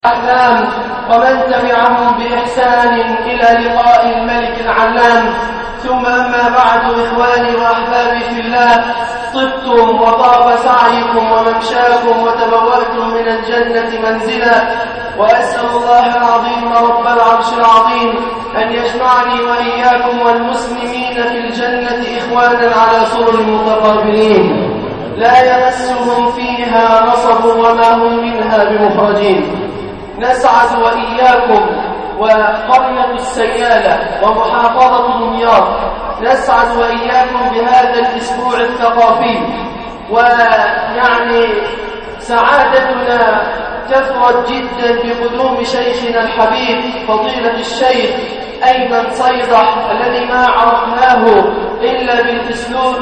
الأحلام ومن تبعهم بإحسان إلى لقاء الملك العلام. ثم أما بعد، إخواني وأحبابي في الله، طبتم وطاب سعيكم وممشاكم وتبوأتم من الجنة منزلا، وأسأل الله العظيم رب العرش العظيم أن يجمعني وإياكم والمسلمين في الجنة إخوانا على سرر متقابلين لا يمسهم فيها نصب وما هم منها بمخرجين. نسعد وإياكم وقرية السيالة ومحافظة دمياط، نسعد وإياكم بهذا الأسبوع الثقافي، ويعني سعادتنا كثرت جدا بقدوم شيخنا الحبيب فضيلة الشيخ أيمن صيدح، الذي ما عرفناه إلا بالأسلوب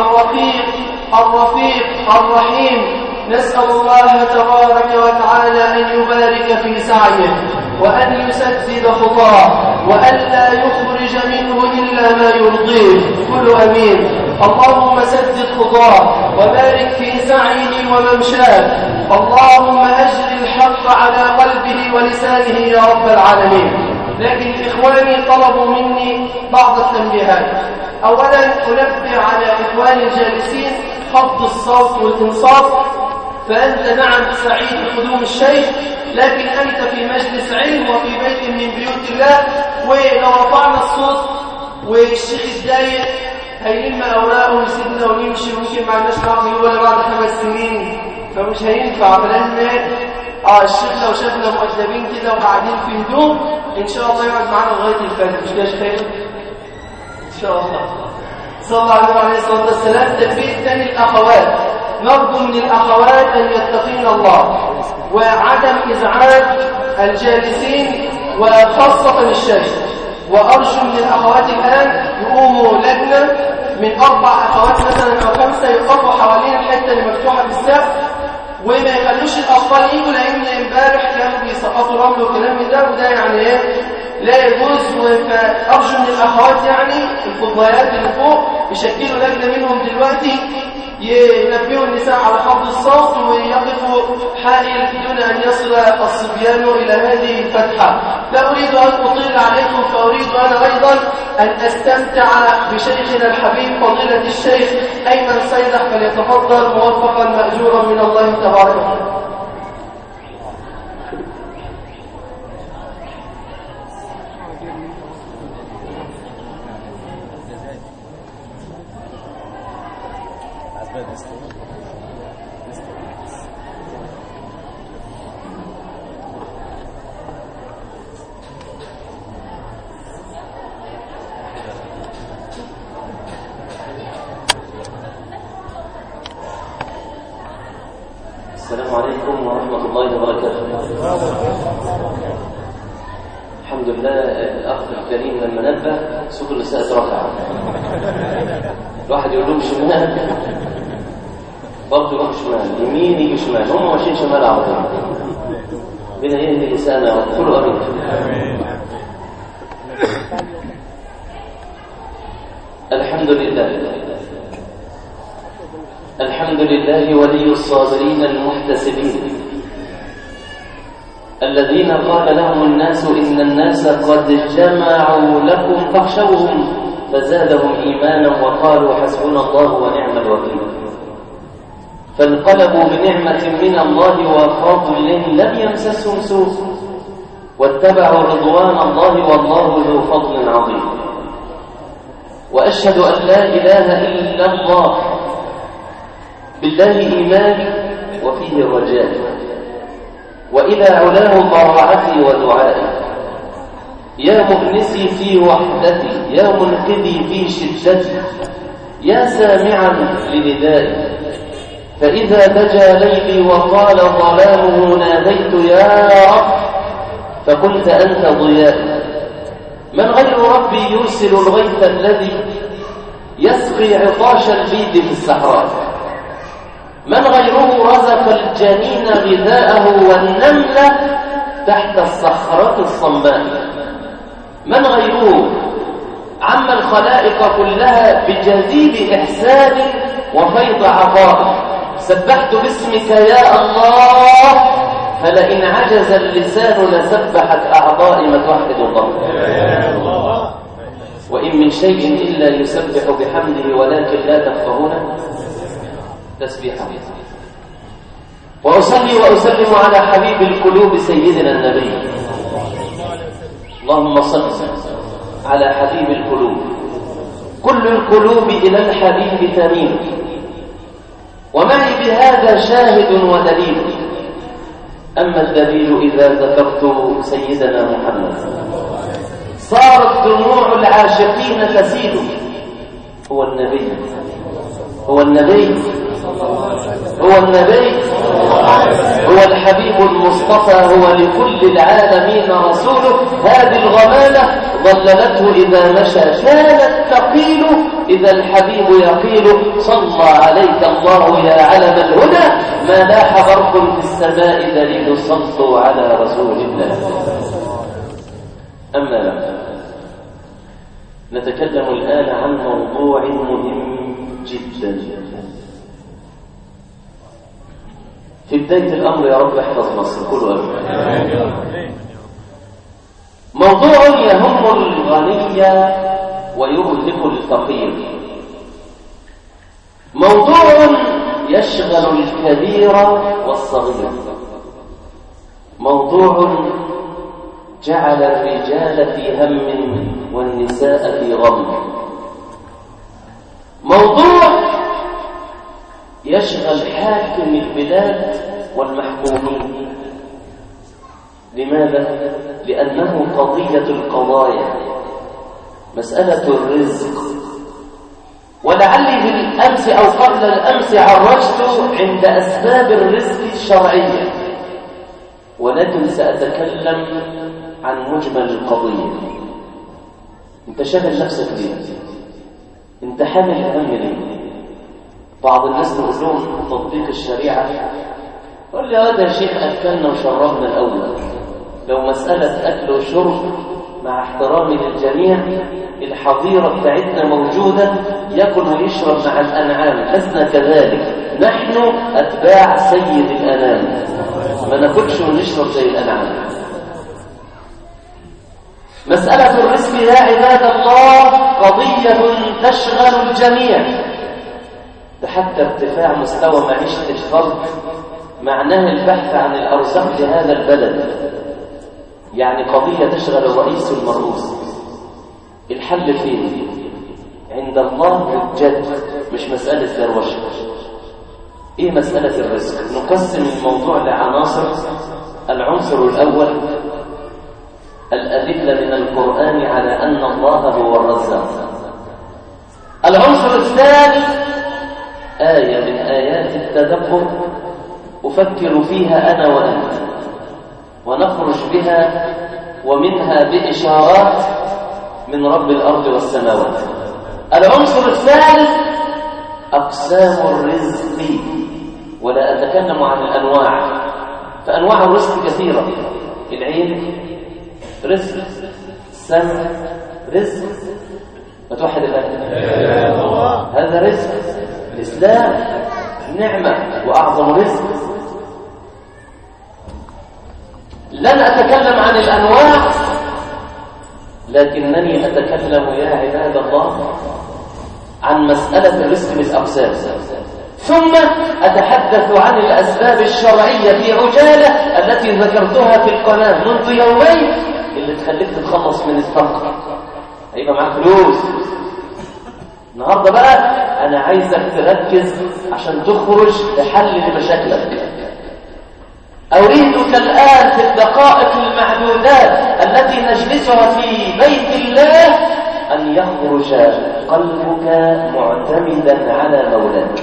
الرفيق الرحيم. نسأل الله تبارك وتعالى أن يبارك في سعيه وأن يسدد خطاه وأن لا يخرج منه إلا ما يرضيه. كل أمين. اللهم سدد خطاه وبارك في سعيه وممشاه. اللهم أجر الحق على قلبه ولسانه يا رب العالمين. لكن إخواني طلبوا مني بعض التنبيهات. أولا أنبه على إخواني الجالسين خفض الصوت والإنصات. فأنت نعم سعيد بقدوم الشيخ، لكن أنت في مجلس علم وفي بيت من بيوت الله، ولو رفعنا الصوت والشيخ الدايق هيلم أوراقه ويسيبنا ويمشي، وممكن ما عندناش نعرف ولا بعد 5 سنين، فمش هينفع. فلازم الشيخ لو شافنا مؤدبين كده وقاعدين في هدوء إن شاء الله يقعد معانا لغاية الفجر. مش كده يا شيخ؟ إن شاء الله. صلى الله عليه الصلاة والسلام. التنبيه الثاني الأخوات، نرجو من الأخوات أن يتقين الله وعدم إزعاج الجالسين وخاصة الشيخ. وأرجو من الأخوات الآن يقوموا لجنة من 4 أخوات مثلا أو 5 يقفوا حوالين الحتة اللي مفتوحة في السقف، وما يخلوش الأطفال يجوا، لأن امبارح كانوا بيسقطوا رمل وكلام من ده، وده يعني لا يجوز. فأرجو من الأخوات يعني الفضليات اللي فوق يشكلوا لجنة منهم دلوقتي ينبهوا النساء على خفض الصوت ويقفوا حائل دون أن يصل الصبيان إلى هذه الفتحة. لا أريد أن أطيل عليكم، فأريد أنا أيضا أن أستمتع بشيخنا الحبيب فضيلة الشيخ أيمن صيدح، فليتفضل موفقا مأجورا من الله تبارك وتعالى. السلام عليكم ورحمة الله وبركاته. الحمد لله. الأخ الكريم لما نبه سوق النساء اترفع، الواحد يقول لهم شمال برضه يروح شمال، يمين يجي شمال، هم ماشيين شمال على طول. بنا يهدي لسانا وكل أمين. الحمد لله. الحمد لله ولي الصابرين المحتسبين الذين قال لهم الناس إن الناس قد جمعوا لكم فاخشوهم فزادهم إيمانا وقالوا حسبنا الله ونعم الوكيل. فانقلبوا بنعمة من الله وفضل لم يمسسهم سوء واتبعوا رضوان الله والله ذو فضل عظيم. وأشهد أن لا إله إلا الله بالله إيماني وفيه الرجاء، وإلى علاه طاعتي ودعائي. يا مؤنسي في وحدتي، يا منقذي في شدتي، يا سامعا لندائي. فإذا بجى ليلي وطال ظلامه ناديت يا رب فقلت أنت ضيائي. من غير ربي يرسل الغيث الذي يسقي عطاش البيد في الصحراء؟ من غيره رزق الجنين غذاءه والنملة تحت الصخرة الصماء؟ من غيره عم الخلائق كلها بجديد إحسان وفيض عطاء؟ سبحت باسمك يا الله فلئن عجز اللسان لسبحت أعضائي ما توحد الله. وإن من شيء إلا يسبح بحمده ولكن لا تفقهون تسبيحه. وأصلي وأسلم على حبيب القلوب سيدنا النبي. اللهم صل على حبيب القلوب. كل القلوب إلى الحبيب تميل، ومعي بهذا شاهد ودليل. أما الدليل إذا ذكرت سيدنا محمد صارت دموع العاشقين تسيل. هو النبي، هو النبي، هو النبي، هو الحبيب المصطفى، هو لكل العالمين رسوله. هذه الغمامة ظللته إذا مشى كانت تقيل، إذا الحبيب يقيل صلى عليك الله يا علم الهدى، ما لاح برق في السماء دليل صلوا على رسول الله. أما لا، نتكلم الآن عن موضوع مهم جدا. في بداية الأمر يا رب احفظ مصر كله أمين. موضوع يهم الغني ويهلك الفقير، موضوع يشغل الكبير والصغير، موضوع جعل الرجال في هم والنساء في غم، موضوع يشغل حاكم البلاد والمحكومين. لماذا؟ لأنه قضية القضايا، مسألة الرزق. ولعلي بالأمس أو قبل الأمس عرجت عند أسباب الرزق الشرعية، ولكن سأتكلم عن مجمل القضية. انت شاغل نفسك ليه؟ انت حامل الهم ليه؟ بعض الناس تقول لهم تطبيق الشريعة، قال لي هذا يا شيخ أكلنا وشربنا الأول. لو مسألة أكل وشرب مع احترامي للجميع، الحظيرة بتاعتنا موجودة، يأكل ويشرب مع الأنعام، لسنا كذلك، نحن أتباع سيد الأنام، ما ناكلش ونشرب زي الأنعام. مسألة الرزق يا عباد الله قضية تشغل الجميع. حتى ارتفاع مستوى معيشة الفرد معناه البحث عن الأرزاق لهذا البلد، يعني قضية تشغل الرئيس والمرؤوس. الحل فين؟ عند الله الجد، مش مسألة دروشة. ايه مسألة الرزق؟ نقسم الموضوع لعناصر. العنصر الأول الأدلة من القرآن على أن الله هو الرزاق. العنصر الثاني آية من آيات التدبر أفكر فيها أنا وأنت، ونخرج بها ومنها بإشارات من رب الأرض والسماوات. العنصر الثالث أقسام الرزق، ولا أتكلم عن الأنواع، فأنواع الرزق كثيرة. العين رزق، السمع رزق، وتوحد الله هذا رزق. الإسلام نعمة وأعظم رزق. لن أتكلم عن الأنواع، لكنني أتكلم يا عباد الله عن مسألة الرزق بالأقسام، ثم أتحدث عن الأسباب الشرعية في عجالة التي ذكرتها في القناة منذ يومين، اللي تخليك تتخلص من الفقر. هيبقى معاك فلوس. النهارده بقى أنا عايزك تركز عشان تخرج لحل لمشاكلك. أريدك الآن في الدقائق المعدودات التي نجلسها في بيت الله أن يخرج قلبك معتمدا على مولاك.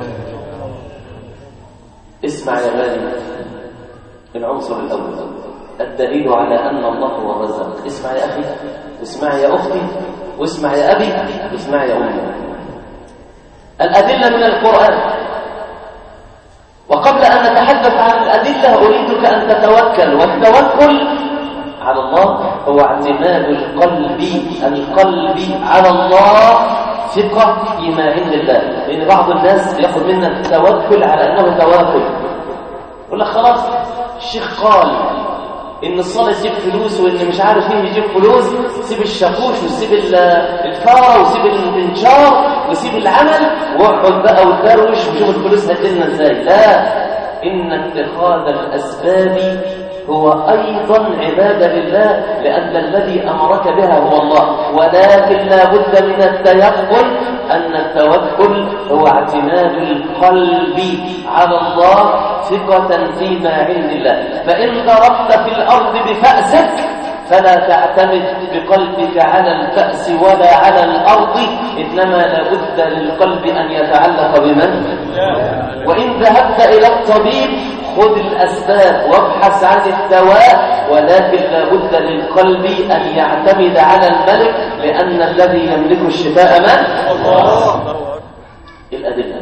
اسمع يا غالي، العنصر الأول الدليل على أن الله هو الرزاق. اسمع يا أخي، اسمع يا أختي، واسمع يا أبي، اسمع يا أمي. الأدلة من القرآن. وقبل أن نتحدث عن الأدلة أريدك أن تتوكل، والتوكل على الله هو اعتماد القلب على الله، ثقة فيما عند الله. لأن بعض الناس يأخذ منا التوكل على أنه تواكل، يقول لك خلاص الشيخ قال إن الصلاة تجيب فلوس وإن مش عارف مين يجيب فلوس، سيب الشاكوش وسيب الفارة وسيب الانشار وسيب العمل واقعد بقى وتدروش وشوف الفلوس هتجيلنا ازاي. لا، إن اتخاذ الأسباب هو أيضا عبادة لله، لأن الذي أمرك بها هو الله، ولكن لا بد من التيقن أن التوكل هو اعتماد القلب على الله ثقة فيما عند الله. فإن ضربت في الأرض بفأسك فلا تعتمد بقلبك على الفأس ولا على الأرض، إنما لا بد للقلب أن يتعلق بمن؟ وإن ذهبت إلى الطبيب خذ الأسباب وابحث عن الدواء، ولكن لا بد للقلب أن يعتمد على الملك، لأن الذي يملك الشفاء من؟ الله. الأدلة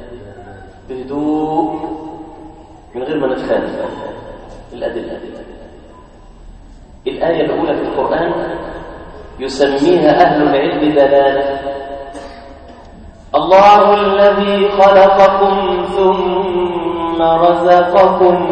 بهدوء من غير ما نتخانق. الأدلة الآية الأولى في القرآن يسميها أهل العلم دلالة. الله الذي خلقكم ثم رزقكم،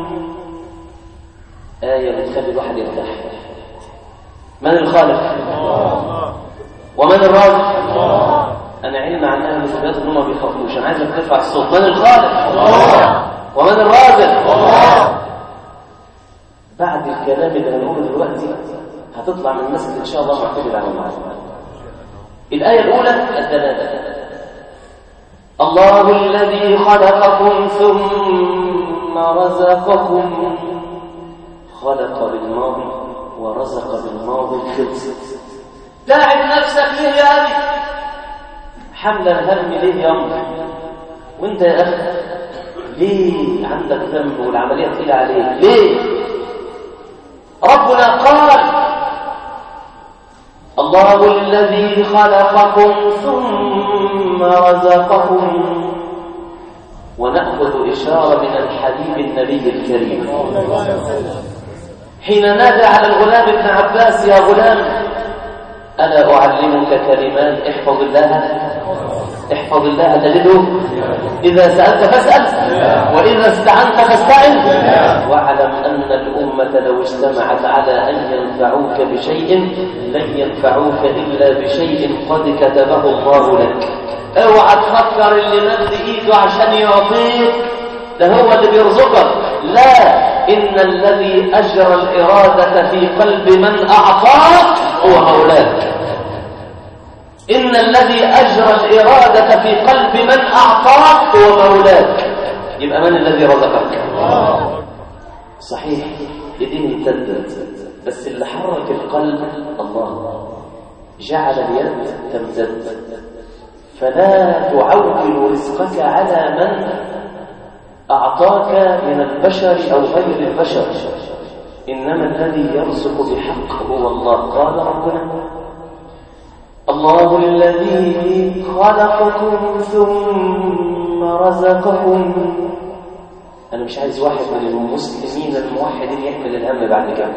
آية بتخلي الواحد يرتاح. من الخالق؟ ومن الرازق؟ أنا علم عن أهل الثبات إنهم ما بيخافوش، أنا عايزك ترفع الصوت. من الخالق؟ ومن الرازق؟ بعد الكلام اللي هنقوله دلوقتي هتطلع من المسجد إن شاء الله معتمد على المعلومات. الآية الأولى الدلالة. الله الذي خلقكم ثم رزقكم، خلق بالماضي ورزق بالماضي. خلصت. تعب نفسك ليه يا أبي؟ حمل الهم ليه يا أمي؟ وانت يا أخي ليه عندك ذنب والعملية تقيلة عليك؟ ليه؟ ربنا قال الله الذي خلقكم ثم رزقكم، ونأخذ إشارة من الحبيب النبي الكريم حين نادى على الغلام ابن عباس: يا غلام ألا أعلمك كلمات احفظ الله تجده، إذا سألت فاسأل وإذا استعنت فاستعن، واعلم أن الأمة لو اجتمعت على أن ينفعوك بشيء لن ينفعوك إلا بشيء قد كتبه الله لك. اوعى تفكر اللي مد إيده عشان يعطيك ده هو اللي بيرزقك، لا، إن الذي أجرى الإرادة في قلب من أعطاك هو مولاك. إن الذي أجرى الإرادة في قلب من أعطاك هو مولاك. يبقى من الذي رزقك؟ صحيح يدين امتدت، بس اللي حرك القلب الله، جعل اليد تمتد. فلا تعول رزقك على من أعطاك من البشر أو غير البشر، إنما الذي يرزق بحق هو الله. قال ربنا: الله الذي خلقكم ثم رزقكم. أنا مش عايز واحد من المسلمين الموحدين يحمل الهم بعد كده.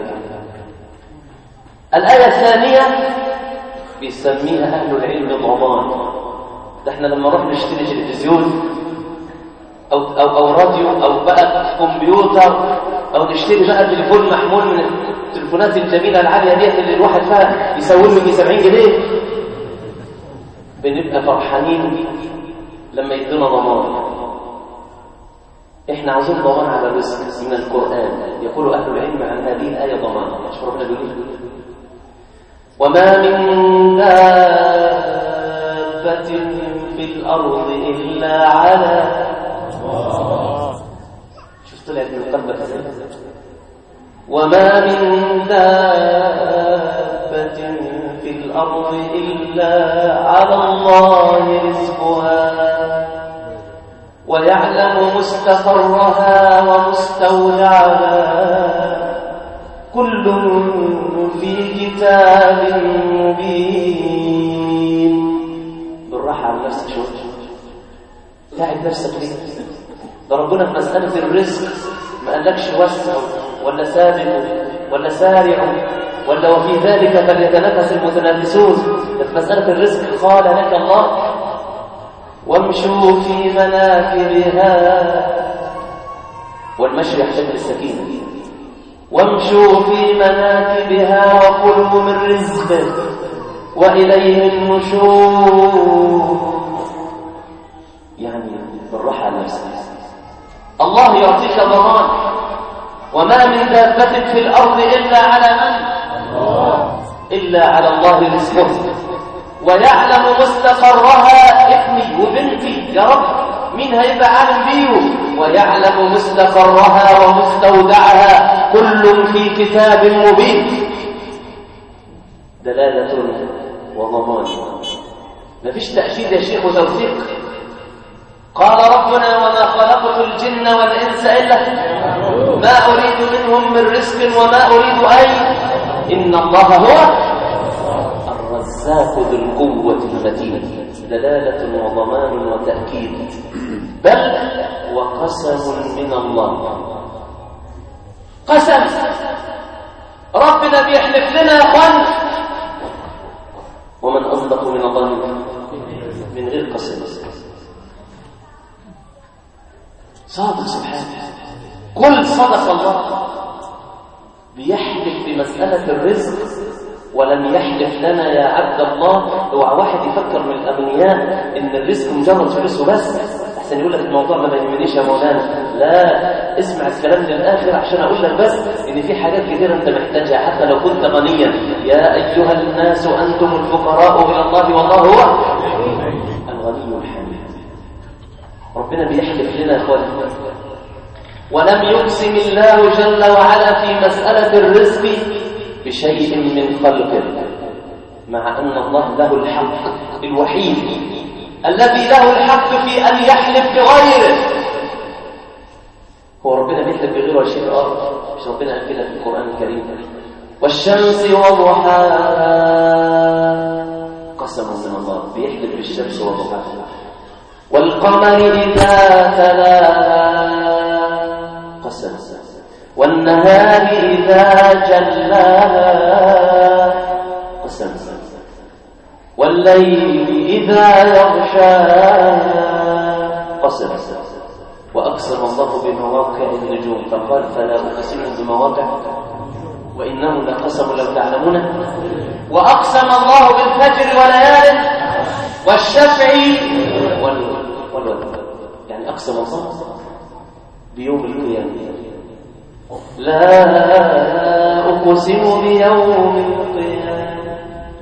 الآية الثانية بيسميها أهل العلم ضمان. ده احنا لما نروح نشتري تلفزيون أو راديو أو بقى كمبيوتر أو نشتري بقى تليفون محمول من التليفونات الجميلة العالية ديت اللي الواحد فيها يسوي له 70 جنيه، بنبقى فرحانين لما يدونا ضمان. احنا عاوزين ضمان على الرزق من القرآن. يقول أهل العلم عن هذه الآية ضمان. أشهر ربنا بيقول: وما من دابة في الأرض إلا على. شوف طلعت من قلبك ازاي. وما من دابة في الأرض إلا على الله رزقها ويعلم مستقرها ومستودعها كل في كتاب مبين. بالراحة على نفسك شوية، تعب نفسك ليه؟ ده ربنا في مسألة الرزق ما قالكش وسعوا ولا سابقوا ولا سارعوا ولا وفي ذلك فليتنافس المتنافسون. ده في مسألة الرزق قال لك الله: وامشوا في مناكبها والمشي يحتاج للسكينة. وامشوا في مناكبها وكلوا من رزقه وإليه النشور. يعني بالراحة على نفسك. الله يعطيك ضمان. وما من دابة في الأرض إلا على من؟ إلا على الله رزقه ويعلم مستقرها. ابني وبنتي يا رب مين هيبقى عالم بيه؟ ويعلم مستقرها ومستودعها كل في كتاب مبين. دلالة وضمان. مفيش تأكيد يا شيخ وتوثيق. قال ربنا وما خلقت الجن والإنس إلا ما أريد منهم من رزق وما أريد إن الله هو الرزاق ذو القوة المتين. دلالة وضمان وتأكيد. بل وقسم من الله. قسم ربنا بيحلف لنا يا اخوان. ومن أصدق من الله من غير قسم. صادق سبحانه. كل صدق الله. بيحلف بمسألة الرزق ولم يحلف لنا يا عبد الله. اوعى واحد يفكر من الأغنياء إن الرزق مجرد فلوس وبس، أحسن يقول لك الموضوع ما يهمنيش يا مولانا. لا، اسمع الكلام للآخر عشان أقول لك بس إن في حاجات كتير أنت محتاجها حتى لو كنت غنيا. يا أيها الناس أنتم الفقراء إلى الله والله هو الغني الحميد. ربنا بيحلف لنا يا أخواني. ولم يقسم الله جل وعلا في مسألة الرزق بشيء من خلقه، مع أن الله له الحق الوحيد الذي له الحق في أن يحلف بغيره. هو ربنا بيحلف بغيره ولا شيء آخر؟ مش ربنا قال كده في القرآن الكريم؟ والشمس وضحاها. قسم من الله بيحلف بالشمس وضحاها. والقمر إذا تلاها. قسم. والنهار إذا جلاها. قسم. والليل إذا يغشاها. قسم. وأقسم الله بمواقع النجوم فقال فلا أقسم بمواقع وإنه لقسم لو تعلمون. وأقسم الله بالفجر وليال والشفع والوتر. يعني أقسم الله بيوم القيامة. لا أقسم بيوم القيامة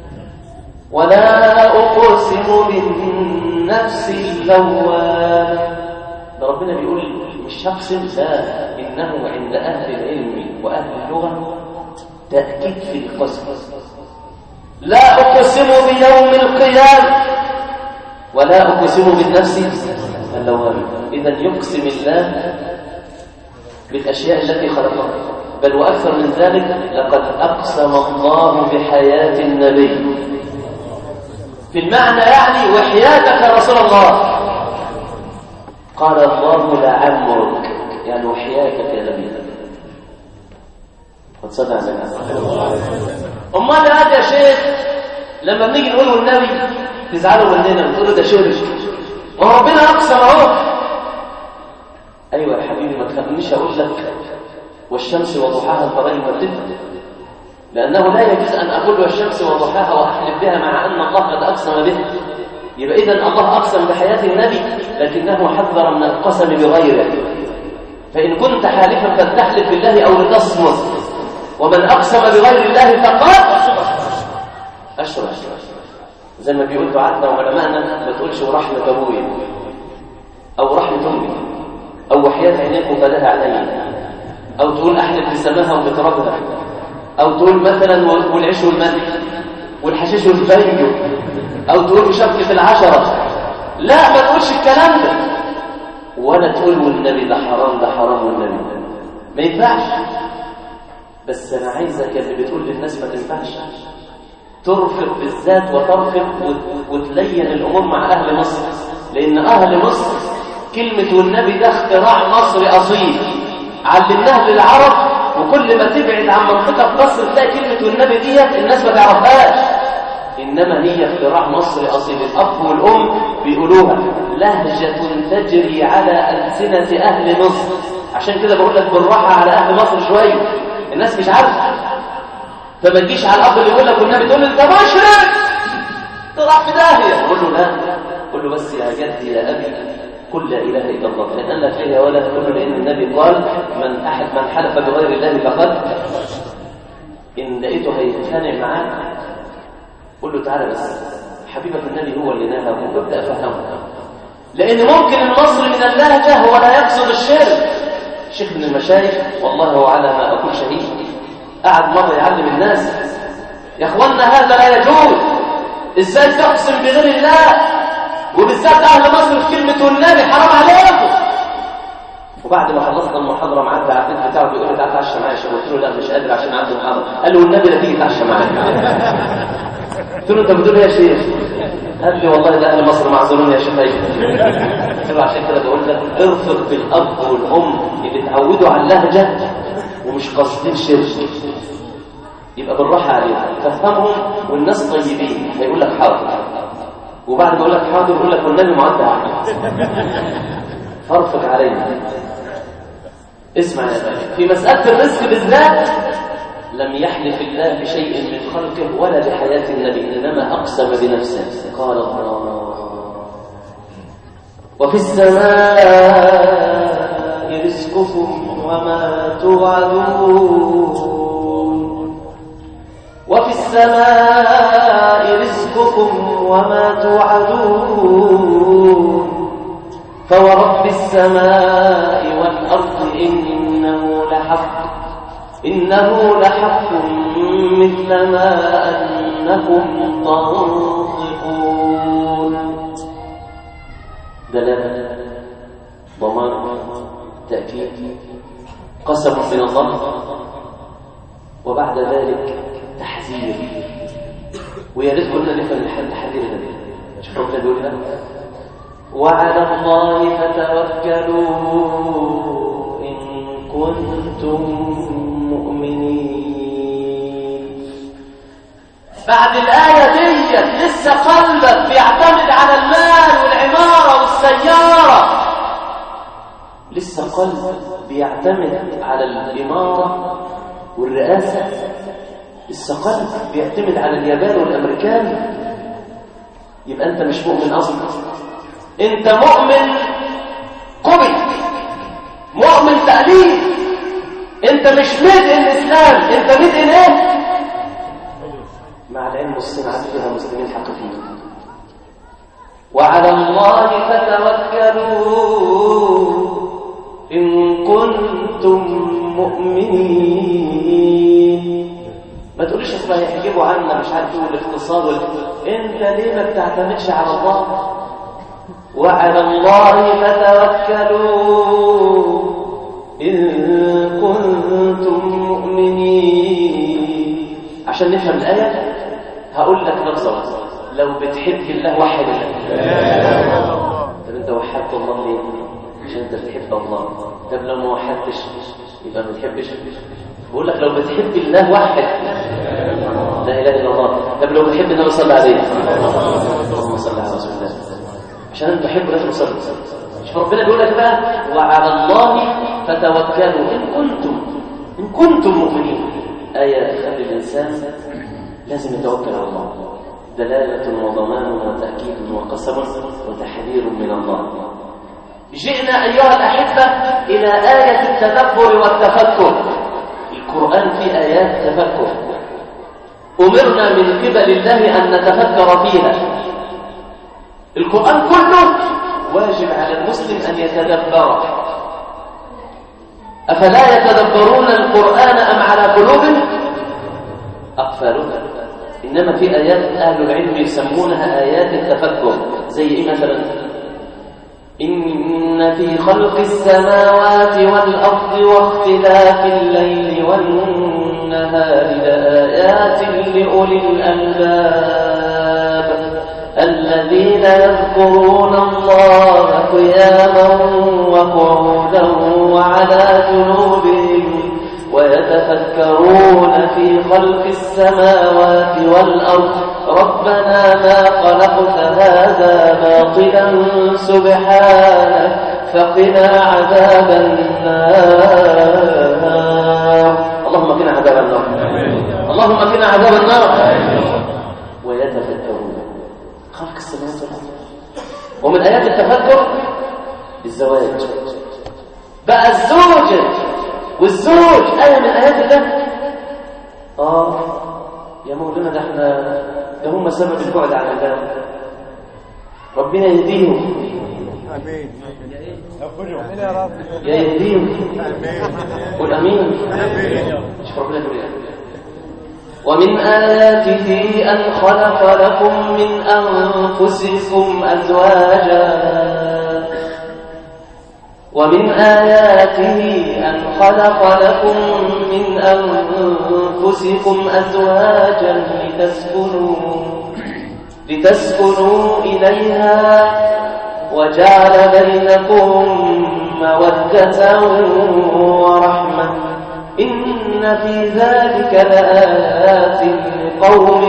ولا أقسم بالنفس اللوامة. ربنا بيقول مش هقسم، لا، إنه عند أهل العلم وأهل اللغة تأكيد في القسم. لا أقسم بيوم القيامة ولا أقسم بالنفس اللوامة. إذن يقسم الله بالأشياء التي خلقها. بل وأكثر من ذلك لقد أقسم الله بحياة النبي في المعنى يعني وحياتك يا رسول الله. قال الله لعمرك يعني وحياتك يا نبي. وتصدع منها. أمال هذا يا شيخ لما بنيجي نقوله النبي تزعلوا مننا وتقولوا ده شرك. وربنا أقسم أهو. أيوة يا حبيبي ما تخلينيش أقول لك والشمس وضحاها الفرائض والتفت، لأنه لا يجوز أن أقول والشمس وضحاها وأحلف بها مع أن الله قد أقسم به. يبقى إذن الله أقسم بحياة النبي لكنه حذر من القسم بغيره. فإن كنت حالفا فلتحلف بالله أو لتصمت. ومن أقسم بغير الله فقال أشرك. زي ما بيقول دعاتنا وعلماءنا ما تقولش ورحمة أبويا أو رحمة أمي أو وحياة عينيك وفلاها عليا، أو تقول أحلف بسماها وبترابها، أو تقول مثلا والعيش والملح والحشيش والفيجو، أو تقول بشفقة العشرة. لا، ما تقولش الكلام ده. ولا تقول والنبي ده حرام ده حرام والنبي ده ما ينفعش. بس أنا عايزك اللي بتقول للناس ما تنفعش ترفق بالذات وترفق وتلين الأمور مع أهل مصر، لأن أهل مصر كلمة والنبي ده اختراع مصري أصيل علمناه للعرب. وكل ما تبعد عن منطقة مصر تلاقي كلمة والنبي ديت الناس ما تعرفهاش، إنما هي اختراع مصري أصيل. الأب والأم بيقولوها لهجة تجري على ألسنة أهل مصر عشان كده بقول لك بالراحة على أهل مصر شوية، الناس مش عارفة. فما تجيش على الأب اللي يقول لك والنبي تقول له أنت مشرك تروح في داهية. قول له لا، قول له بس يا جدي يا أبي قل لا إله إلا الله، لأن لك فيها ولا تقول له، لأن النبي قال من حلف بغير الله فقد. إن لقيته هيتخانق معاك قول له تعالى بس حبيبك النبي هو اللي نهى، وابدأ أفهمه، لأن ممكن المصري من اللهجة هو لا يقصد الشرك. شيخ من المشايخ والله هو على ما أقول شهيد، قعد مرة يعلم الناس يا أخوانا هذا لا يجوز، إزاي تقسم بغير الله، وبالذات أهل مصر في كلمة والنبي حرام عليكم. وبعد ما خلصنا المحاضرة معاه على البيت بتاعه بيقول لي تعال اتعشى معايا. قلت له لا مش قادر عشان عندي محاضرة. قال له والنبي لا تيجي تتعشى معايا. قلت له انت بتقول ايه يا شيخ؟ قال لي والله ده اهل مصر معذورون يا شيخ. قلت له عشان كده بقول لك ارفق بالاب والام اللي اتعودوا على اللهجة ومش قاصدين شرك، يبقى بالراحة عليهم، فهمهم، والناس طيبين هيقول لك حاضر، وبعد ما يقول لك حاضر يقول لك والنبي معدى عليك. فارفق علينا. اسمع يا بني، في مسألة الرزق بالذات لم يحلف الله بشيء من خلقه ولا بحياة النبي، إنما أقسم بنفسه. قال الله وفي السماء رزقكم وما توعدون، وفي السماء رزقكم وما توعدون، فورب السماء والأرض إنه لحق مثل ما أنكم تنطقون. دلالة، ضمان، تأكيد، قسم من الله، وبعد ذلك تحذير. ويا ريت كنا نفهم التحذير ده. شوف ربنا بيقول لنا وعلى الله فتوكلوا إن كنتم مؤمنين. بعد الآية دي لسه قلبك بيعتمد على المال والعمارة والسيارة، لسه قلبك بيعتمد على الإمارة والرئاسة، لسه قلبك بيعتمد على اليابان والأمريكان، يبقى أنت مش مؤمن أصلا. انت مؤمن قبل، مؤمن تأليف، انت مش مدء الاسلام، انت مدء ايه؟ مع العلم الصناعات فيها مسلمين حقيقيين. وعلى الله فتوكلوا ان كنتم مؤمنين. ما تقوليش اصلا يحجبوا عنا مش عارف ايه الاقتصاد انت ليه ما بتعتمدش على الله؟ وعلى الله فتوكلوا إن كنتم مؤمنين. عشان نفهم الآية هقول لك لفظة، لو بتحب الله وحد الله. طب انت وحدت الله ليه؟ عشان انت بتحب الله. طب لو ما وحدتش يبقى ما بتحبش. بقول لك لو بتحب الله وحد لا اله الا الله. طب لو بتحب النبي صلى الله عليه وسلم اللهم صل على رسول الله، عشان انت تحب لازم تصلي. شوف ربنا بيقول لك بقى وعلى الله فتوكلوا ان كنتم مؤمنين. آية تخلي الإنسان لازم يتوكل على الله، دلالة وضمان وتأكيد وقسم وتحذير من الله. جئنا أيها الأحبة إلى آية التدبر والتفكر. القرآن فيه آيات تفكر، أمرنا من قبل الله أن نتفكر فيها. القرآن كله واجب على المسلم أن يتدبره. أفلا يتدبرون القرآن أم على قلوب أقفالها؟ إنما في آيات أهل العلم يسمونها آيات التفكر. زي إيه مثلا؟ إن في خلق السماوات والأرض واختلاف الليل والنهار لآيات لأولي الألباب الذين يذكرون الله قياما وقعودا وعلى جنوبهم ويتفكرون في خلق السماوات والأرض ربنا ما خلقت هذا باطلا سبحانك فقنا عذاب النار. اللهم قنا عذاب النار، اللهم قنا عذاب النار. ويتفكرون خلق السماوات والارض. ومن ايات التفكر الزواج بقى، الزوجة والزوج آية من آيات الله. يا مولانا ده هم سبب البعد عن الله، ربنا يهديهم. امين يا يهديهم. قل امين. شوف ربنا يقول ايه. ومن آياته أن خلق لكم من أنفسكم أزواجا. ومن آياته أن خلق لكم من أنفسكم أزواجا لتسكنوا إليها وجعل بينكم مودة ورحمة إن في ذلك لآيات لقوم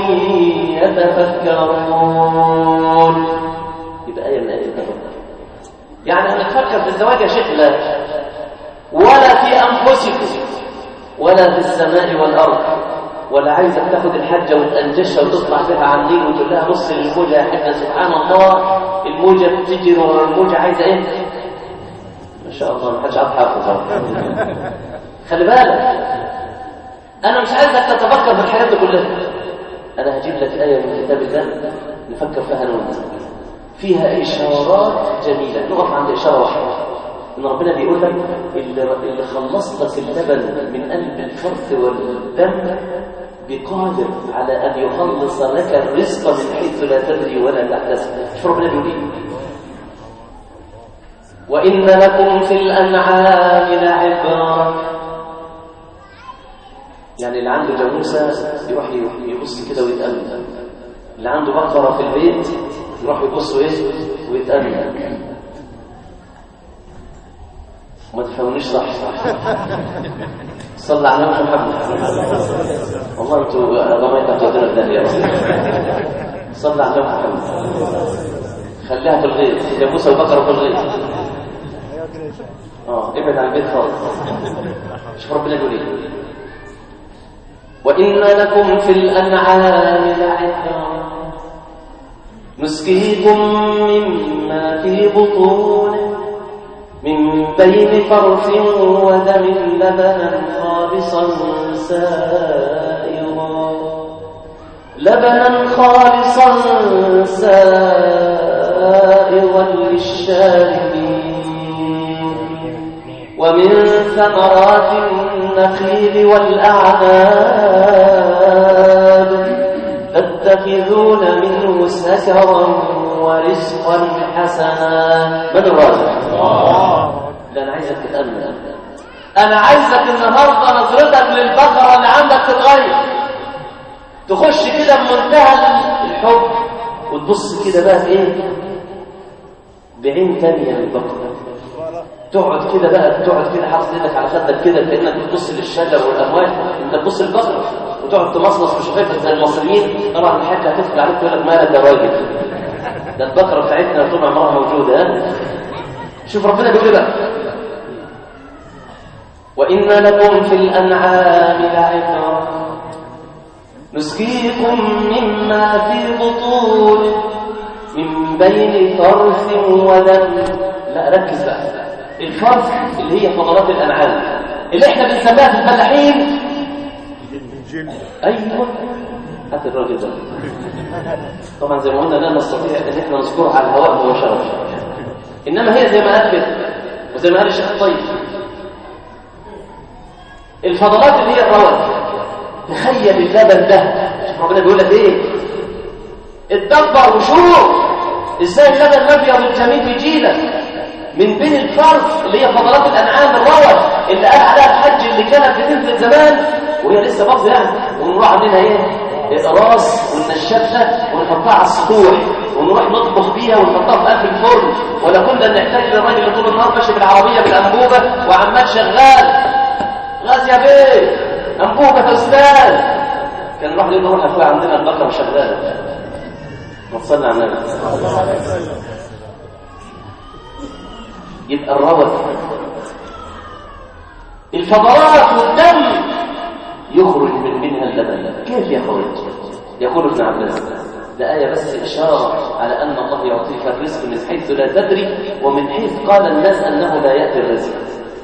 يتفكرون. يبقى آية من آيات التفكر. يعني أن نتفكر في الزواج يا شيخ لا، ولا في أنفسكم ولا في السماء والأرض. ولا عايزك تاخد الحجة وتأنجشها وتطلع بها عن النيل وتقول لها بص للموجة يا حاجة سبحان الله الموجة بتجري ورا الموجة عايزة ايه؟ ما شاء الله ما حدش عارف حافظ. خلي بالك أنا مش عايزك تتفكر في الحاجات دي كلها. أنا هجيب لك آية من كتاب الله نفكر فيها أنا وأنت، فيها إشارات جميلة. نقف عند إشارة واحدة، إن ربنا بيقول لك اللي خلص لك اللبن من قلب الفرث والدم بقادر على أن يخلص لك الرزق من حيث لا تدري ولا تحتسب. شوف ربنا بيقول إيه؟ وإن لكم في الأنعام لعبرة. يعني اللي عنده جاموسة يروح يبص كده ويتأمل، اللي عنده بقرة في البيت يروح يبص ويتأمل. ما تفهمونيش صح. صلى على النبي محمد. والله انتوا ضميتوا تودونا الدنيا. صلى على النبي محمد. خليها في الغيط، جاموسة وبقرة في الغيط. ابعد عن البيت خالص. شوف ربنا يقول ايه. وإن لكم في الأنعام لعبرة نسقيكم مما في بطونه من بين فرث ودم لبنا خالصا سائغا للشاربين ومن ثمرات النخيل والأعناب تتخذون منه سكرا ورزقا حسنا. من الرازق؟ لا أنا عايزك تتأمل. أنا عايزك النهاردة نظرتك للبقرة اللي عندك تتغير، تخش كده بمنتهى الحب وتبص كده بقى ايه بعين تانية للبقرة. تقعد كده بقى، تقعد كده حاطط ايدك على خدك كده كأنك بتبص للشجر والأموال، انت تبص للبقرة وتقعد تمصمص بشفايفك زي المصريين. طبعا الحاجة هتدخل عليك تقول لك مالك يا راجل، ده البقرة بتاعتنا طول عمرها موجودة. شوف ربنا بيقول بقى وإن لكم في الأنعام لعبرة نسقيكم مما في بطونه من بين فرث ودم. لا ركز بقى، الفرث اللي هي فضلات الأنعام اللي احنا بنسميها في الفلاحين ايوه هات الراجل ده. طبعا زي ما قلنا لا نستطيع ان احنا نذكرها على الهواء مباشرة، انما هي زي ما قال كده وزي ما قال الشيخ الطيب الفضلات اللي هي الرواتب. تخيل اللبن ده، شوف ربنا بيقول لك ايه، اتدبر وشوف ازاي اللبن الابيض الجميل بيجي لك من بين الفرث اللي هي فضلات الانعام الروث اللي قال عليها الحج اللي كانت بتنزل زمان وهي لسه باظه يعني، ونروح عندنا ايه الراس وننشفها ونحطها على السطوح ونروح نطبخ بيها ونحطها في قلب الفرن، ولا كنا بنحتاج للراجل اللي طول النهار ماشي بالعربيه بالانبوبه وعمال شغال غاز يا بيه انبوبه يا استاذ، كان نروح نروح اخويا عندنا البقره شغاله. ما تصلي على النبي. يبقى الروث الفضلات والدم يخرج منها اللبن. كيف يا خويت؟ يقول ابن عباس ده آية بس إشارة على أن الله يعطيك الرزق من حيث لا تدري ومن حيث قال الناس أنه لا يأتي الرزق.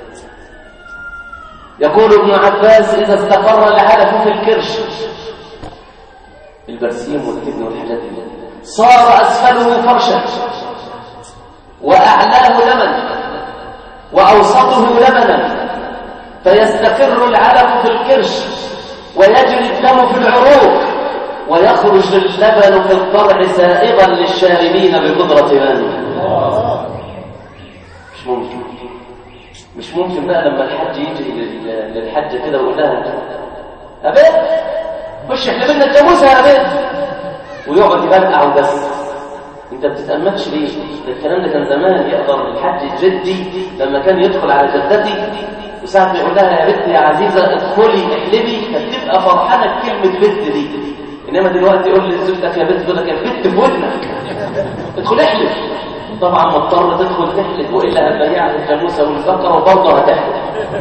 يقول ابن عباس إذا استقر العلف في الكرش البرسيم والتبن والحاجات دي صار أسفله فرشا وأعلاه لبن وأوسطه لبنا فيستقر العلف في الكرش ويجري الدم في العروق ويخرج اللبن في الضرع سائغا للشاربين بقدرة من. مش ممكن بقى لما الحج يجي للحج كده ويقول لها يا بنت خش احنا بدنا نتجوزها يا بنت ويقعد يبلع وبس. انت بتتأملش ليه؟ الكلام ده كان زمان يقدر الحج جدي لما كان يدخل على جدتي وساعة ما يقول لها يا بنت يا عزيزة ادخلي احلبي كانت تبقى فرحانة بكلمة بنت دي. انما دلوقتي يقول لزوجتك يا بنت تقول لك يا بنت في ودنك ادخل احلب. طبعا مضطر تدخل تحلب والا هتبيعها الجاموسه والذكر وبرضه هتحلب.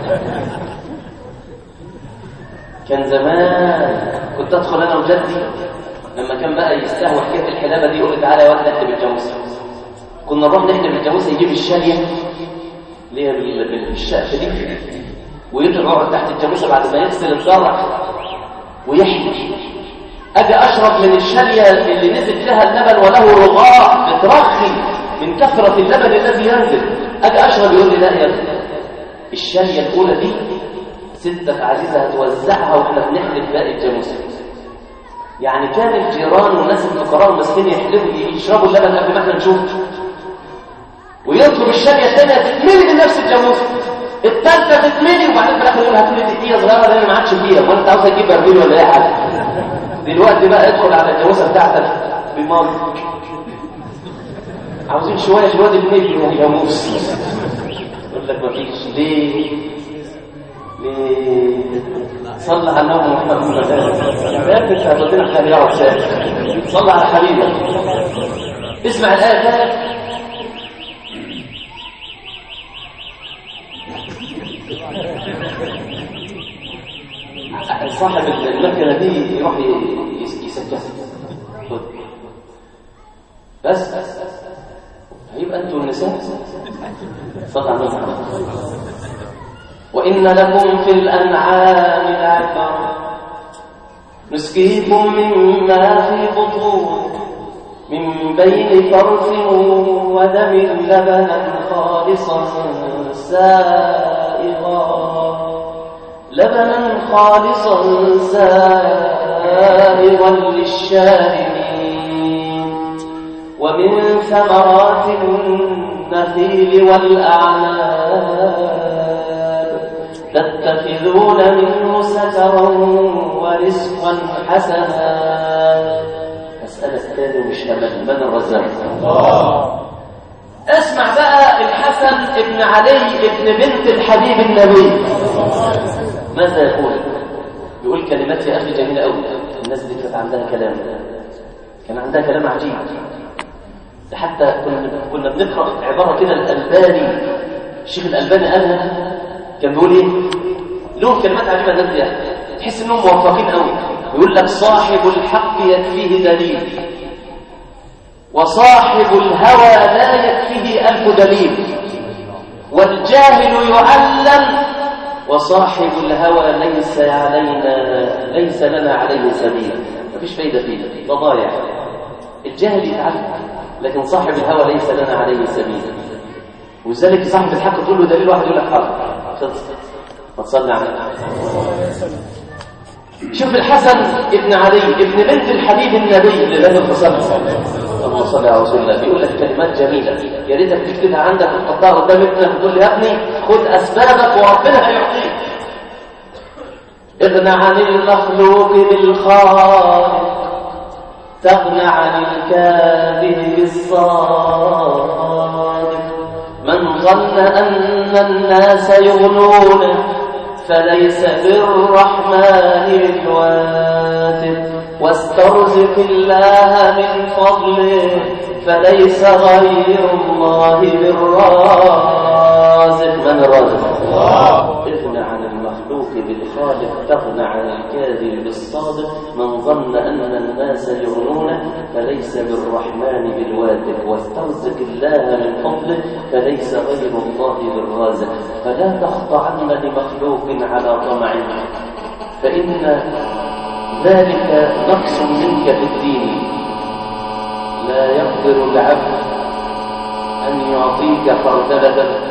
كان زمان كنت ادخل انا وجدي لما كان بقى يستهوى حكايه الحلابه دي يقول لي تعالى يا واحد نحلب الجاموسه. كنا نروح نحلب الجاموسه يجيب الشاليه اللي هي بالشقفه دي ويقعد تحت الجاموسه بعد ما يغسل الضرع ويحلب. اجي اشرب من الشاليه اللي نزل فيها اللبن وله رغاء بترخي من كثره اللبن الذي ينزل. اجي اشرب يقول لي لا يا ابني الشاليه الاولى دي ستك عزيزه هتوزعها واحنا بنحلب باقي الجاموسه. يعني كان الجيران والناس الفقراء والمسكين يحلبوا يشربوا اللبن قبل ما احنا نشوف ويطلب الشاليه الثانيه تتملي بنفس الجاموسه الثالثه تتملي وبعدين في الاخر يقول هاتوا لي دقيقه صغيره لان ما عادش فيها وانت عاوز تجيب برميل ولا اي حاجه. دلوقتي بقى ادخل على الجاموسه بتاعتك بمرض عاوزين شويه تبني من الجاموس يقول لك مفيش. ليه صلى على النبي محمد لا كنت هتطلع خليه يقعد ساكت صلى على حبيبك. اسمع الايه الثانيه صاحب المكنه دي يروح يسكتها بس هيبقى انتوا النساء صلى على النبي. وإن لكم في الأنعام لعبرة نسقيكم مما في بطون من بين فرث ودم لبنا خالصا سائغا للشاربين ومن ثمرات النخيل والأعناب تتخذون منه سكرا ورزقا حسنا. مسألة الثانية مش من الرزاق. اسمع بقى الحسن ابن علي ابن بنت الحبيب النبي ماذا يقول؟ يقول كلمات يا أخي جميلة أوي. الناس دي كانت عندها كلام، كان عندها كلام عجيب. حتى كنا بنقرأ عبارة كده الألباني الشيخ الألباني قالها كان بيقول ايه؟ لهم كلمات عجيبه الناس دي تحس انهم موفقين قوي. يقول لك صاحب الحق يكفيه دليل وصاحب الهوى لا يكفيه 1000 دليل والجاهل يعلم وصاحب الهوى ليس لنا عليه سبيل. مفيش فايده فيه، ده ضايع. الجاهل يتعلم لكن صاحب الهوى ليس لنا عليه سبيل. ولذلك صاحب الحق تقول له دليل واحد يقول لك حاضر ما تصلي على النبي. شوف الحسن ابن علي ابن بنت الحبيب النبي اللي لازم تصلي اللهم صل على رسول الله بيقول لك كلمات جميله يا ريتك تكتبها عندك وتحطها قدام ابنك وتقول له يا ابني خد اسبابك وربنا هيعطيك. اغنى عن المخلوق بالخالق تغنى عن الكاذب بالصادق. من ظن أن الناس يغنون فليس بالرحمن بالواتر واسترزق الله من فضله فليس غير الله بالرازق. الرازق. من الرازق؟ الله. اغنى عن المخلوق بالخالق تغنى عن الكاذب بالصادق. من ظن أن الناس يغنون فليس بالرحمن بالواثق، واسترزق الله من فضله فليس غير الله بالرازق. فلا تخضعن لمخلوق على طمع، فإن ذلك نقص منك في الدين. لا يقدر العبد أن يعطيك خردلة.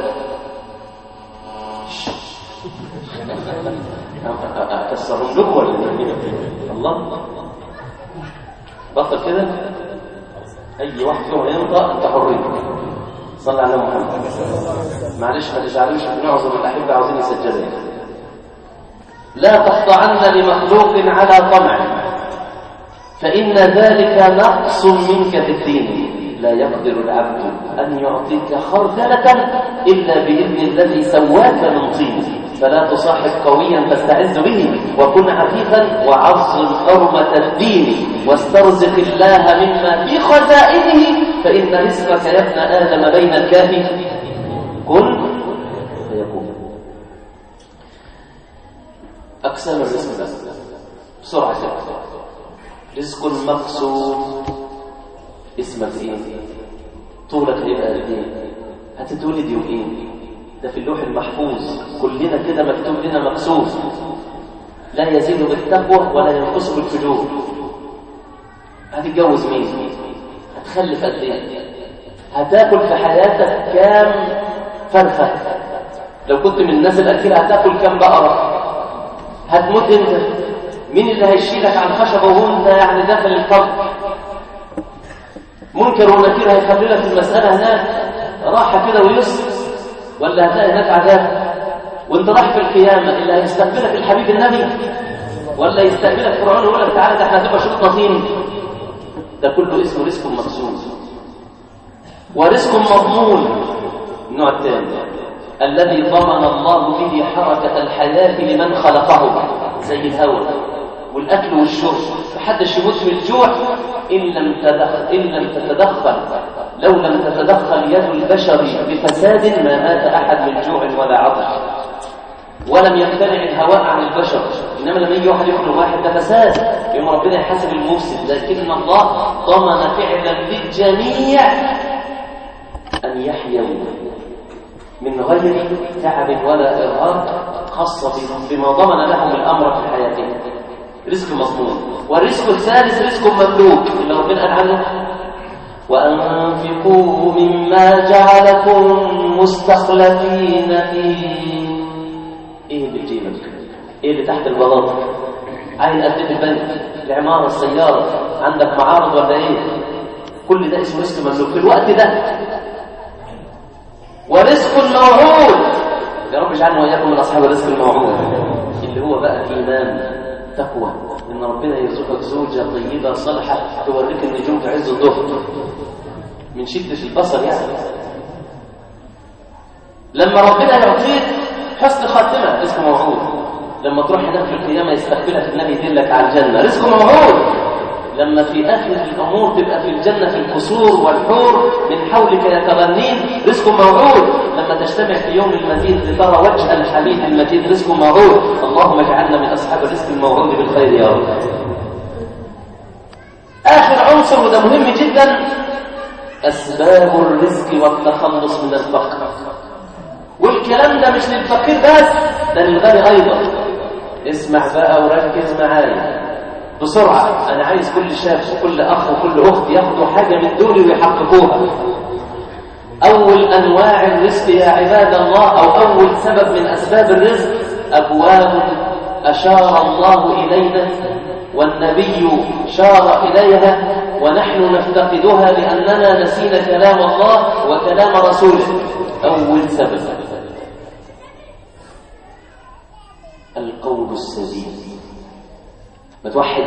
أكسرهم لك ولا الله؟ بطل كده. أي واحد فيهم ينطق أنت حرية. صلى على محمد. معلش ما تجعلوش نعظم الأحبة عاوزين يسجلوا. لا تخضعن لمخلوق على طمع، فإن ذلك نقص منك في الدين. لا يقدر العبد أن يعطيك خردلة إلا بإذن الذي سواك من طين. فلا تصاحب قويا تستعز به، وكن عفيفا وعظم حرمة الدين، واسترزق الله مما في خزائنه، فإن رزقك يا ابن آدم بين الكاف كن فيكون. أقسام الرزق بسرعة كده. رزق مقسوم. اسمك ايه؟ طولك يبقى قد ايه؟ هتتولد يوم ايه؟ ده في اللوح المحفوظ كلنا كده مكتوب لنا مقسوم. لا يزيد بالتقوى ولا ينقص بالفجور. هتتجوز مين؟ هتخلف قد ايه؟ هتاكل في حياتك كام فرخه؟ لو كنت من الناس الاكيله هتاكل كام بقره؟ هتموت امتى؟ مين اللي هيشيلك على الخشبه وانت يعني داخل القبر؟ منكر ونكير هيخلي لك المساله هناك راحه كده ويسر، ولا هتلاقي هناك عذاب؟ وانت رايح في القيامه اللي هيستقبلك الحبيب النبي، ولا يستقبلك فرعون ويقول لك تعالى ده احنا هتبقى شرطه طين؟ ده كله اسمه رزق مقسوم. ورزق مضمون النوع الثاني الذي ضمن الله به حركه الحياه لمن خلقه، زي الهواء والاكل والشرب. محدش يموت من الجوع إن لم تتدخل. لو لم تتدخل يد البشر بفساد ما مات أحد من جوع ولا عطش، ولم يمتنع الهواء عن البشر. إنما لما يجي واحد يخلق واحد ده فساد، يوم ربنا يحاسب المفسد. لكن الله ضمن فعلا للجميع أن يحيوا من غير تعب ولا إرهاق، خاصة بما ضمن لهم الأمر في حياتهم. رزق مضمون. والرزق الثالث رزق مملوك اللي ربنا قال عنه وأنفقوا مما جعلكم مستخلفين فيه. ايه اللي بجيبك؟ ايه اللي تحت البلاط؟ عين قد في البنك، العمارة، السيارة، عندك معارض ولا ايه؟ كل ده اسمه رزق مملوك في الوقت ده. ورزق موعود، يا رب اجعلنا واياكم من اصحاب الرزق الموعود، اللي هو بقى ايمان تقوى، ان ربنا يرزقك زوجه طيبه صالحه توريك النجوم في عز الظهر من شده البصر. يعني لما ربنا يعطيك حسن خاتمه رزق موعود. لما تروح هناك في القيامه يستقبلك النبي يدلك على الجنه، رزق موعود. لما في اخر الامور تبقى في الجنه في القصور والحور من حولك يتغنين، رزق موعود. لما تجتمع في يوم المزيد لترى وجه الحبيب المجيد، رزق موعود. اللهم اجعلنا من اصحاب الرزق الموعود بالخير يا رب. اخر عنصر وده مهم جدا، اسباب الرزق والتخلص من الفقر. والكلام ده مش للفقير بس، ده للغني ايضا. اسمع بقى وركز معايا بسرعة. أنا عايز كل شاب وكل أخ وكل أخت ياخدوا حاجة من دول ويحققوها. أول أنواع الرزق يا عباد الله، أو أول سبب من أسباب الرزق، أبواب أشار الله إلينا والنبي شار إليها ونحن نفتقدها لأننا نسينا كلام الله وكلام رسوله. أول سبب القول السديد. بتوحد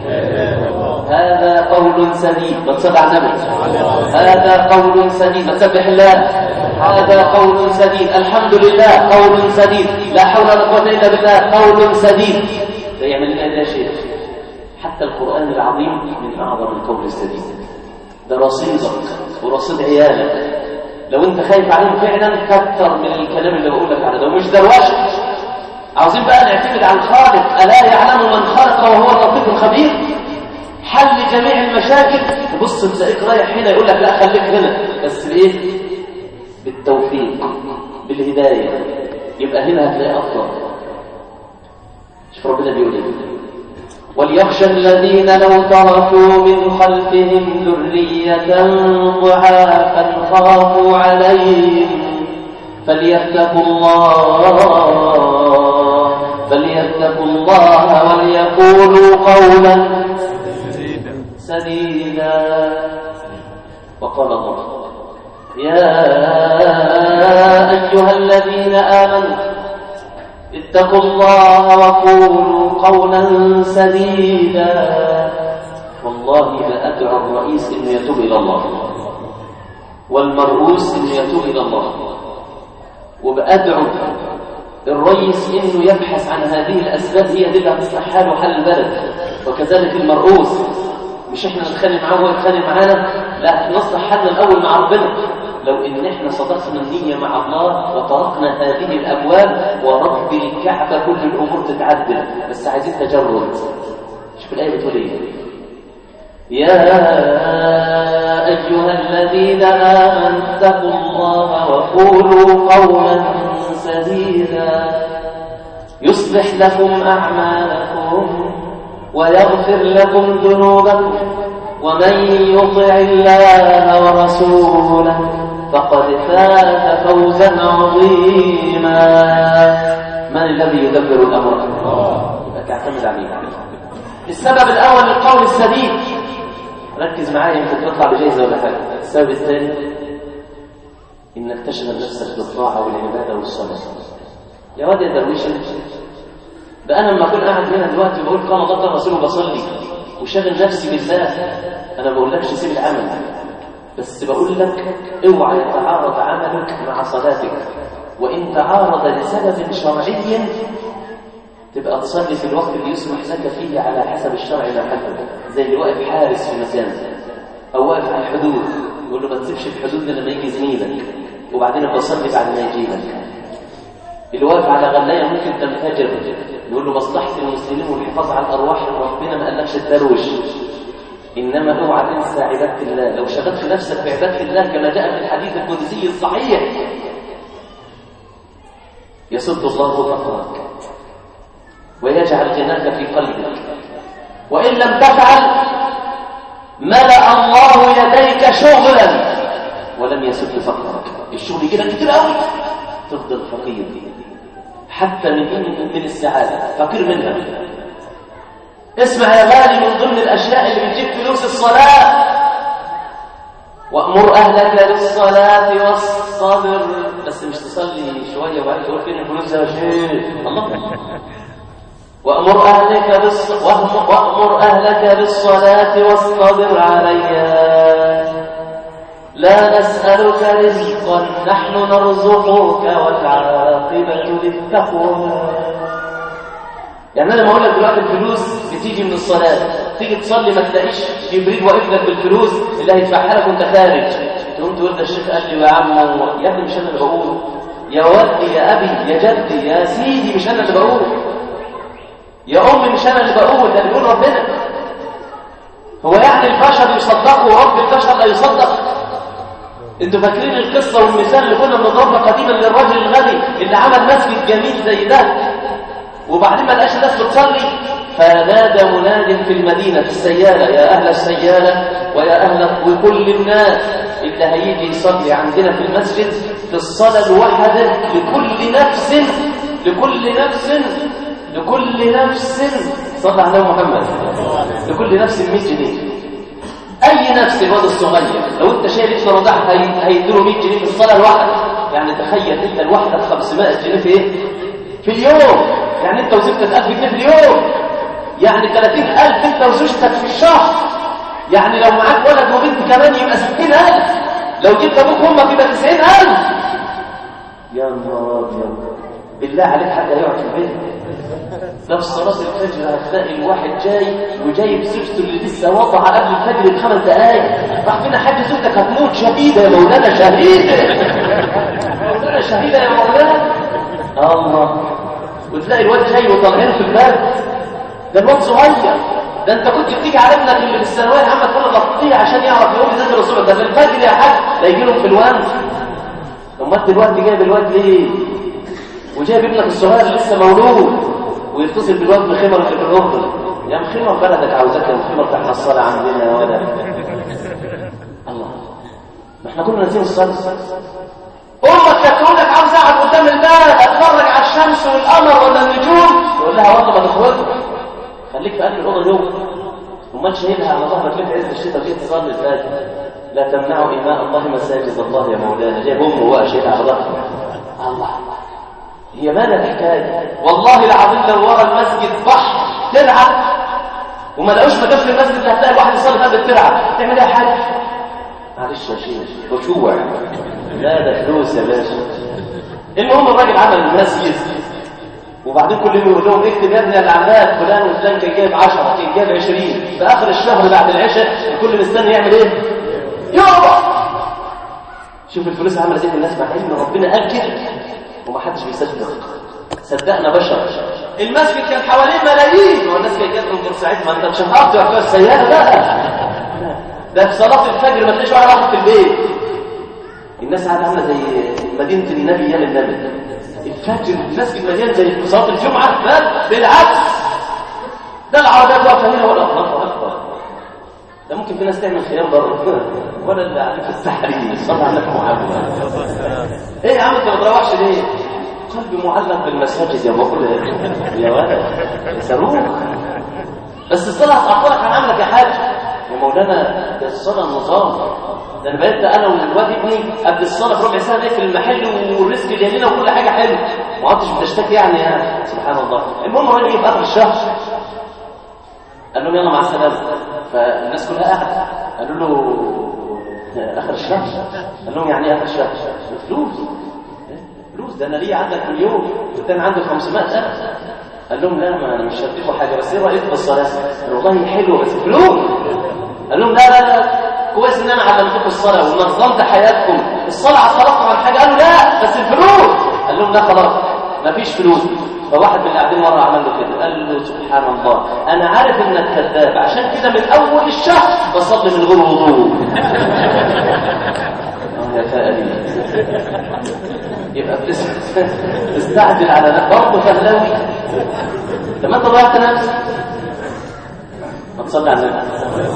هذا قول سديد، بتصدق على النبي هذا قول سديد، بتسبح الله هذا قول سديد، الحمد لله قول سديد، لا حول ولا قوة إلا بالله قول سديد. ده يعمل لنا ده شيء. حتى القرآن العظيم من أعظم القول السديد. ده رصيدك ورصيد عيالك لو انت خايف عليهم فعلا كتر من الكلام اللي بقول لك على ده ومش دروشه. عاوزين بقى نعتمد على الخالق. الا يعلم من خلق وهو اللطيف الخبير. حل جميع المشاكل. تبص تلاقيك رايح هنا يقول لك لا خليك هنا، بس بايه؟ بالتوفيق بالهدايه، يبقى هنا هتلاقي افضل. شوف ربنا بيقول ايه: وليخشى الذين لو تركوا من خلفهم ذرية ضعافا خافوا عليهم فليتقوا الله وليقولوا قولا سديدا. وقال الله: يا أيها الذين آمنوا اتقوا الله وقولوا قولا سديدا. والله لأدعو الرئيس إنه يتوب إلى الله، والمرؤوس إنه يتوب إلى الله، وبأدعو الرئيس إنه يبحث عن هذه الأسباب، هي دي اللي هتصلح حاله وحل البلد. وكذلك المرؤوس، مش احنا نتخانق معاه وهو يتخانق معانا، لا، نصلح حالنا الأول مع ربنا. لو إن احنا صدقنا النية مع الله وطرقنا هذه الأبواب ورب الكعبة كل الأمور تتعدل، بس عايزين تجرد. شوف الآية بتقول ايه: يا أيها الذين آمنوا اتقوا الله وقولوا قولا سديدا يصلح لكم أعمالكم ويغفر لكم ذنوبكم ومن يطع الله ورسوله فقد فاز فوزا عظيما. من الذي يدبر الأمر؟ الله. تعتمد عليه. السبب الأول القول السديد، ركز معايا يمكن تطلع بجائزة ولا حاجة. السبب الثاني إنك تشغل نفسك بالطاعة والعبادة والصلاة. يا واد يا درويش، ده أنا لما أكون قاعد هنا دلوقتي بقول قال الله قال رسوله بصلي وشغل نفسي بالله، أنا ما بقولكش سيب العمل، بس بقول لك اوعى يتعارض عملك مع صلاتك. وإن تعارض لسبب شرعي تبقى تصلي في الوقت اللي يسمح لك فيه على حسب الشرع ما حدد، زي اللي واقف حارس في مكان أو واقف على الحدود يقول له ما تسيبش الحدود لما يجي زميلك وبعدين بصلي بعد ما يجيلك. اللي واقف على غلاية ممكن تنفجر يقول له مصلحة المسلمين والحفاظ على الأرواح، ربنا ما قالكش الدروش، إنما اوعى تنسى عبادة الله. لو شغلت نفسك بعبادة الله كما جاء في الحديث القدسي الصحيح يسد الله فقرك ويجعل غناك في قلبك، وإن لم تفعل ملأ الله يديك شغلا ولم يسد فقرك. الشغل يجيلك كتير قوي تفضل فقير حتى من السعادة فقير منها. اسمع يا غالي، من ضمن الأشياء اللي بتجيب فلوس الصلاة: وأمر أهلك بالصلاة والصبر. بس مش تصلي شوية وبعدين تقول فين الفلوس يا شيخ؟ الله. وأمر أهلك بالصلاة واصطبر عليها لا نسألك رزقا نحن نرزقك والعاقبة للتقوى. يعني أنا لما أقول لك دلوقتي الفلوس بتيجي من الصلاة، تيجي تصلي ما تلاقيش جبريل واقف لك بالفلوس اللي هيدفعها لك وأنت خارج، تقوم تقول ده الشيخ قال لي يا عم، يا ابني مش أنا اللي بقوله، يا والدي يا أبي يا جدي يا سيدي مش أنا اللي بقوله، يا أمي مش أنا اللي بقول، ده بيقول ربنا. هو يعني البشر يصدقوا ورب البشر لا يصدق؟ انتوا فاكرين القصة والمثال اللي كنا بنضربها قديما للرجل الغني اللي عمل مسجد جميل زي ده وبعدين ما لقاش الناس بتصلي، فنادى مناد في المدينة في السيارة: يا أهل السيارة ويا أهل وكل الناس اللي هيجي يصلي عندنا في المسجد في الصلاة الواحدة لكل نفس صلى على محمد، لكل نفس 100 جنيه. أي نفس الواد الصغير لو أنت شايل ابن رضاعك هيديله 100 جنيه في الصلاة الواحدة. يعني تخيل أنت الواحدة 500 جنيه في إيه؟ في اليوم. يعني أنت وزوجتك 1000 جنيه في اليوم، يعني 30,000 أنت وزوجتك في الشهر. يعني لو معاك ولد وبنت كمان يبقى 60,000، لو جبت أبوك وأمك يبقى 90,000. يا نهار أبيض، بالله عليك حد هيقعد في البيت؟ ده في صلاة الفجر هتلاقي الواحد جاي وجايب زوجته اللي لسه وضع قبل الفجر ب5 دقايق، راح فينا حاجة زوجتك هتموت شهيدة يا مولانا، شهيدة مولانا، شهيدة يا مولانا. الله. وتلاقي الواد جاي وطالعين في الباب، ده الواد صغير، ده انت كنت بتيجي على ابنك اللي في الثانويه العامه تقول له غطيه عشان يعرف يقوم يذاكر الصبح، ده في الفجر يا حاج، لا يجي لهم في الوان. امال دلوقتي جايب الواد ليه؟ وجايب ابنك الصغير لسه مولود ويتصل بالواد مخمر اللي في الاردن، يا مخمر بلدك عاوزاك يا مخمر تحت الصلاه عندنا يا ولد. الله، ما احنا كنا ناسيين الصلاه. امك كانت تقول لك عاوز اقعد قدام الباب اتفرج على الشمس والقمر ولا النجوم، تقول لها والله ما تخرجش، خليك في قلب الاوضه جوه. امال شايلها على ظهرك ليه في عز الشتاء وجيت تصلي الفجر؟ لا تمنعوا اماء الله مساجد الله يا مولانا، جايب امه بقى شايلها على ظهرك. الله، هي مالها الحكايه؟ والله العظيم لو ورا المسجد بحر تلعب وما لقوش مكان في المسجد هتلاقي الواحد يصلي قبل الترعه، تعمل ايه يا حاج؟ معلش يا شيخ خشوع، لا ده فلوس يا باشا. المهم الراجل عمل المسجد وبعدين كل يوم يقول لهم اكتب يا ابني العمال فلان وفلان كان جايب 10 كان جايب 20، في اخر الشهر بعد العشاء الكل مستني يعمل ايه؟ يابا شوف الفلوس عملت ايه الناس، مع ان ربنا قال كده ومحدش بيصدق. صدقنا بشر. المسجد كان حواليه ملايين والناس كانت جايه من بورسعيد، ما انت مش هتقطع فيها السياره بقى، ده في صلاه الفجر ما تلاقيش واحد في البيت. الناس قاعده عامله زي مدينه النبي ايام النبي، الفجر المسجد مليان زي في صلاه الجمعه، بالعكس ده العربيات واقفه هنا ولا الله اكبر، ده ممكن في ناس تعمل خيام بره ولا اللي قاعدين في التحريم. صلى على النبي محمد. ايه يا عم انت ما بتروحش ليه؟ قلبي معلق بالمساجد يا بقول يا ولد يا صاروخ، بس الصلاه هتعطلك عن عملك يا حاج. يا مولانا ده الصلاه نظام، ده انا بقيت انا والواد ابني قبل الصلاه بربع ساعه نقفل المحل والرزق جاي لنا وكل حاجه حلوه، ما عدتش بتشتكي يعني سبحان الله. المهم الراجل في اخر الشهر قال لهم يلا مع السلامه، فالناس كلها قاعده قالوا له اخر الشهر، قال لهم يعني ايه اخر الشهر؟ فلوس ده انا ليه عندك مليون والتاني عنده 500,000. قال لهم لا ما انا مش هديكوا حاجه، بس ايه رايكم بالصلاه؟ قالوا والله حلوه بس فلوس. قال لهم لا كويس ان انا علمتكم الصلاه ونظمت حياتكم، الصلاه عطلتكم عن حاجه. قالوا لا بس الفلوس. قال لهم لا خلاص مفيش فلوس. فواحد من اللي قاعدين مره عمل له كده، قال له سبحان الله انا عارف انك كذاب، عشان كده من اول الشهر بصلي من غير وضوء. يا فقري يبقى بتستعجل على نفسك برضه فهلاوي. لما انت ضيعت نفسك ما تصلي على النبي.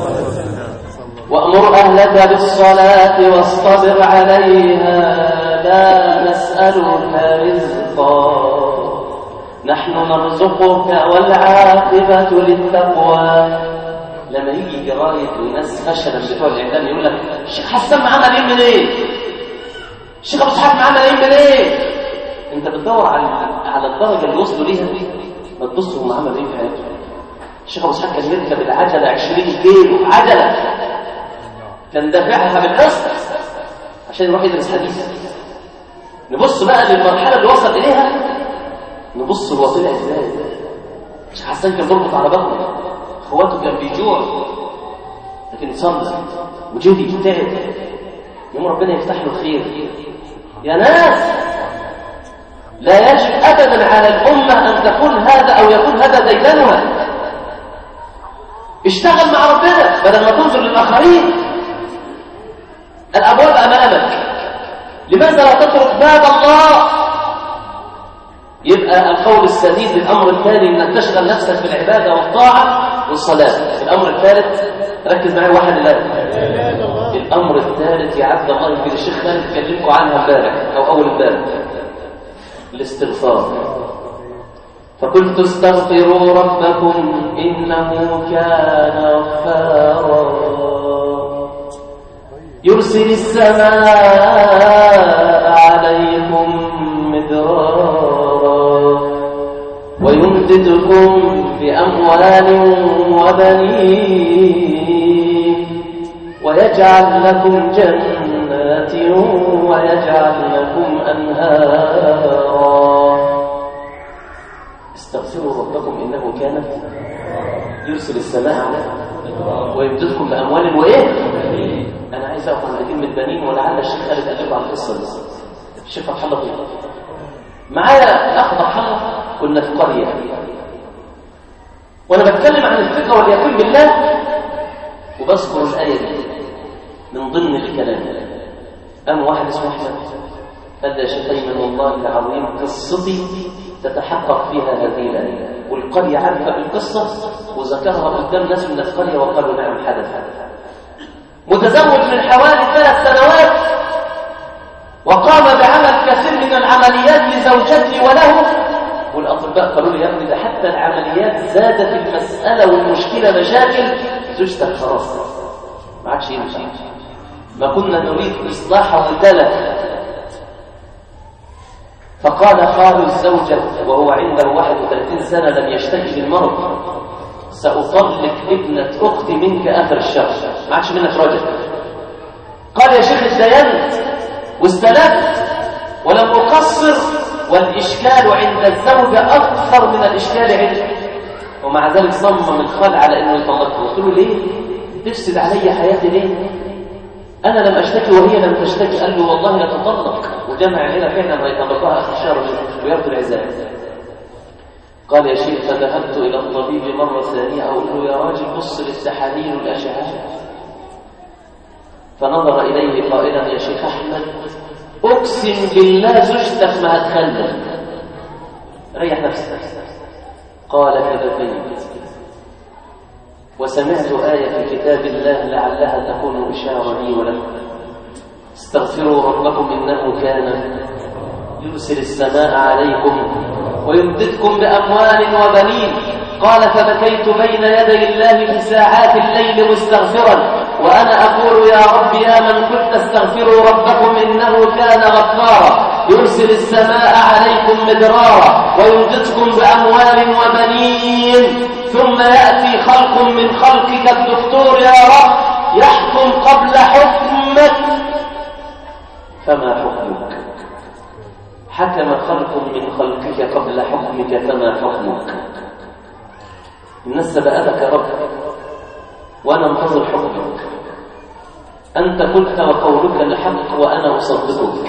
وأمر أهلك بالصلاة واصطبر عليها لا نسألك رزقا نحن نرزقك والعاقبة للتقوى. لما يجي جرايد وناس فشلا بتوع الإعلام يقول لك الشيخ حسان معانا ليه من ايه؟ الشيخ أبو إسحاق معانا ليه من ايه؟ أنت بتدور على الدرجة اللي وصلوا ليها دي، ما تبصوا هم عملوا ايه في حياتهم. الشيخ أبو إسحاق كان يركب العجلة 20 كيلو عجلة، كان دافعها بالقسط عشان يروح يدرس حديث. نبص بقى للمرحله اللي وصل اليها، نبص هو طلع ازاي. الشيخ حسان كان بيربط على بطنه، اخواته كان بيجوع لكن صلى وجدي تعب، يوم ربنا يفتح له خير. يا ناس لا يجب ابدا على الامه ان تكون هذا او يكون هذا ديدنها. اشتغل مع ربنا بدل ما تنظر للاخرين. الأبواب أمامك، لماذا لا تترك باب الله؟ يبقى القول السديد للأمر الثاني أنك تشغل نفسك بالعبادة والطاعة والصلاة. الأمر الثالث ركز معي واحد الآن. الأمر الثالث يا عبد الله يمكن الشيخ خالد تكلمكم عنها امبارح أو أول امبارح، الاستغفار. فقلت استغفروا ربكم إنه كان غفارا يرسل السماء عليكم مدرارا ويمددكم بأموال وبنين ويجعل لكم جنات ويجعل لكم أنهارا يرسل السماء عليكم ويمددكم بأموال وإيه؟ أنا عايز أقف عند كلمة بنين، ولعل الشيخ خالد قال لكم على القصة دي. الشيخ فتح الله فيه معايا أخ فتح الله، كنا في قرية وأنا بتكلم عن الفقه واليقين بالله وبذكر الآية دي من ضمن الكلام. قام واحد اسمه أحمد قال يا شيخ أيمن والله العظيم قصتي تتحقق فيها هذه الآية، والقرية عارفة القصة وذكرها قدام ناس من القرية وقالوا نعم حدث. متزوج من حوالي 3 سنوات وقام بعمل كثير من العمليات لزوجته وله، والأطباء قالوا لي يا ابني ده حتى العمليات زادت المسألة والمشكلة مشاكل، زوجتك خلاص ما عادش يمشي، ما كنا نريد إصلاحه وتلف. فقال خال الزوجة وهو عنده 31 سنة لم يشتكي بالمرض سأطلق ابنة أختي منك آخر الشهر، ما عادش منك رجل. قال يا شيخ اتدينت واستلفت ولم أقصر، والإشكال عند الزوجة أكثر من الإشكال عندي، ومع ذلك صمم الخال على أنه يطلقها. قلت له ليه؟ تفسد علي حياتي ليه؟ أنا لم أشتكي وهي لم تشتكي. قال له والله نتطلق، وجمع عيلة فعلا ويطلقها آخر الشهر ويرضي العزاب. قال يا شيخ فذهبت إلى الطبيب مرة ثانية أقول له يا راجل بص للتحاليل والأشعاعات، فنظر إليه قائلا يا شيخ أحمد أقسم بالله زوجتك ما هتخلف، ريح نفسك. قال فبكيت وسمعت آية في كتاب الله لعلها تكون إشارة لي ولكم استغفروا ربكم إنه كان يرسل السماء عليكم ويمددكم بأموال وبنين. قال فبكيت بين يدي الله في ساعات الليل مستغفرا وأنا أقول يا رب يا من كنت استغفروا ربكم إنه كان غفارا يرسل السماء عليكم مدرارا ويمددكم بأموال وبنين. ثم يأتي خلق من خلقك الدكتور يا رب يحكم قبل حكمك، فما حكمك؟ حكم خلق من خلقك قبل حكمك فما حكمك؟ الناس سبقتك يا رب وأنا انتظر حكمك، أنت قلت وقولك الحق وأنا أصدقك.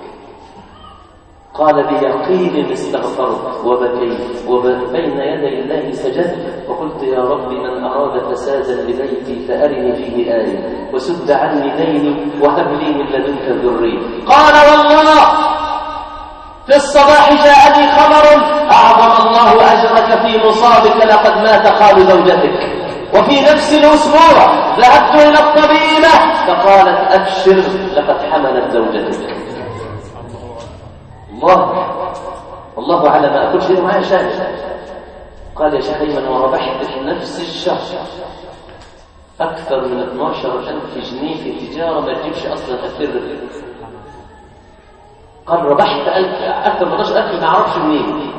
قال بيقين استغفرت وبكيت وبين يدي الله سجدت وقلت يا رب من أراد فسادا لبيتي فأرني فيه آية وسد عني ديني وهب لي من لدنك الذرية. قال والله في الصباح جاءني خبر أعظم الله أجرك في مصابك لقد مات خال زوجتك. وفي نفس الأسبوع ذهبت إلى الطبيبة فقالت أبشر لقد حملت زوجتك. الله على ما أقول شيء معي شاهد. قال يا شيخ أيمن وربحت في نفس الشهر أكثر من 12,000 جنيه في تجارة ما تجيبش أصلا أفر. قال ربحت أكثر من 12,000 ما أعرفش منين.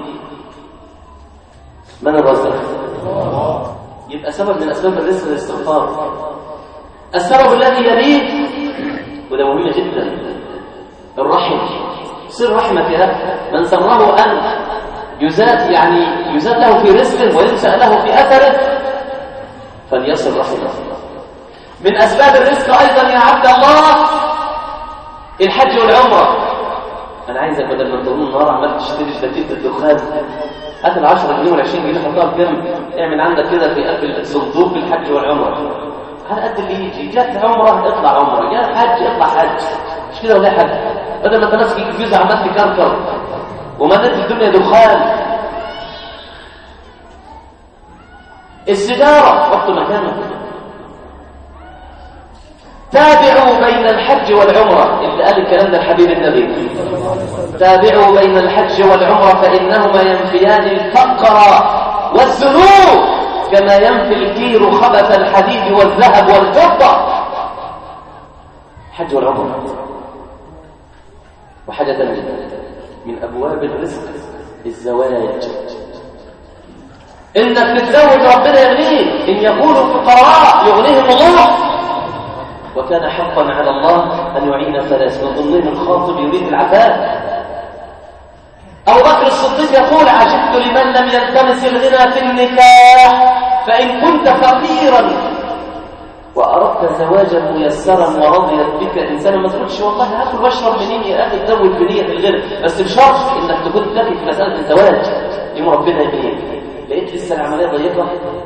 من الرزق؟ يبقى سبب من أسباب الرزق الاستغفار. السبب الذي يليه وده مهم جدا الرحم. صل رحمك يا من سره أن يزاد له في رزقه وينسأ له في أثره فليصل رحمه. من أسباب الرزق أيضا يا عبد الله الحج والعمرة. أنا عايزك بدل ما تقول النهار عمال تشتري شتاتين الدخان هات ال10 جنيه وال20 جنيه حطها في جنب، اعمل عندك كده في قلب صندوق الحج والعمرة على قد اللي يجي. جت عمرة اطلع عمرة، جت حج اطلع حج، مش كده ولا حج؟ بدل ما انت ماسك الجوز عمال تكركر ومدت الدنيا دخان. السيجارة حط مكانها. تابعوا بين الحج والعمرة، اللي قال الكلام ده الحبيب النبي. تابعوا بين الحج والعمرة فإنهما ينفيان الفقر والذنوب كما ينفي الكير خبث الحديد والذهب والفضة. حج والعمرة. وحاجة ثانية من أبواب الرزق الزواج. إنك تتزوج ربنا يغنيك، إن يكونوا فقراء يغنيهم الله، وكان حقا على الله أن يعين ثلاث من ضمنهم الخاطب يريد العفاف. أبو بكر الصديق يقول عجبت لمن لم يلتمس الغنى في النكاح فإن كنت فقيرا وأردت زواجا ميسرا ورضيت بك إنسانا، ما تقولش والله هاكل واشرب منين يا أخي، تزود بنية الغير، بس بشرط إنك تكون ذكي في مسألة الزواج. دي ربنا يبين. لقيت لسه العملية ضيقة،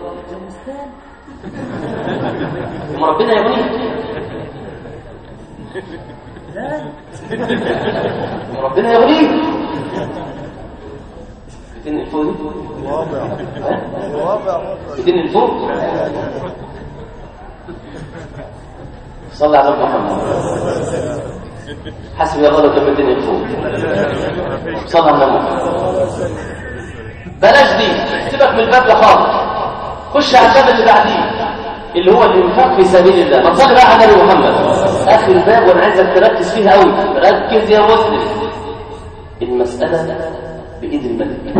ربنا يبين. ربنا يغنيك. بتنقل فوق دي؟ بتنقل فوق؟ صلى على محمد. حسبي الله لو كان بتنقل فوق. صلى على محمد. بلاش دي، سيبك من الباب ده خالص، خش على الباب اللي بعديه اللي هو الانفاق في سبيل الله. ما تصلي بقى على النبي محمد. اخر الباب وانا عايزك تركز فيها قوي، ركز يا مسلم. المسألة بإيد الملك،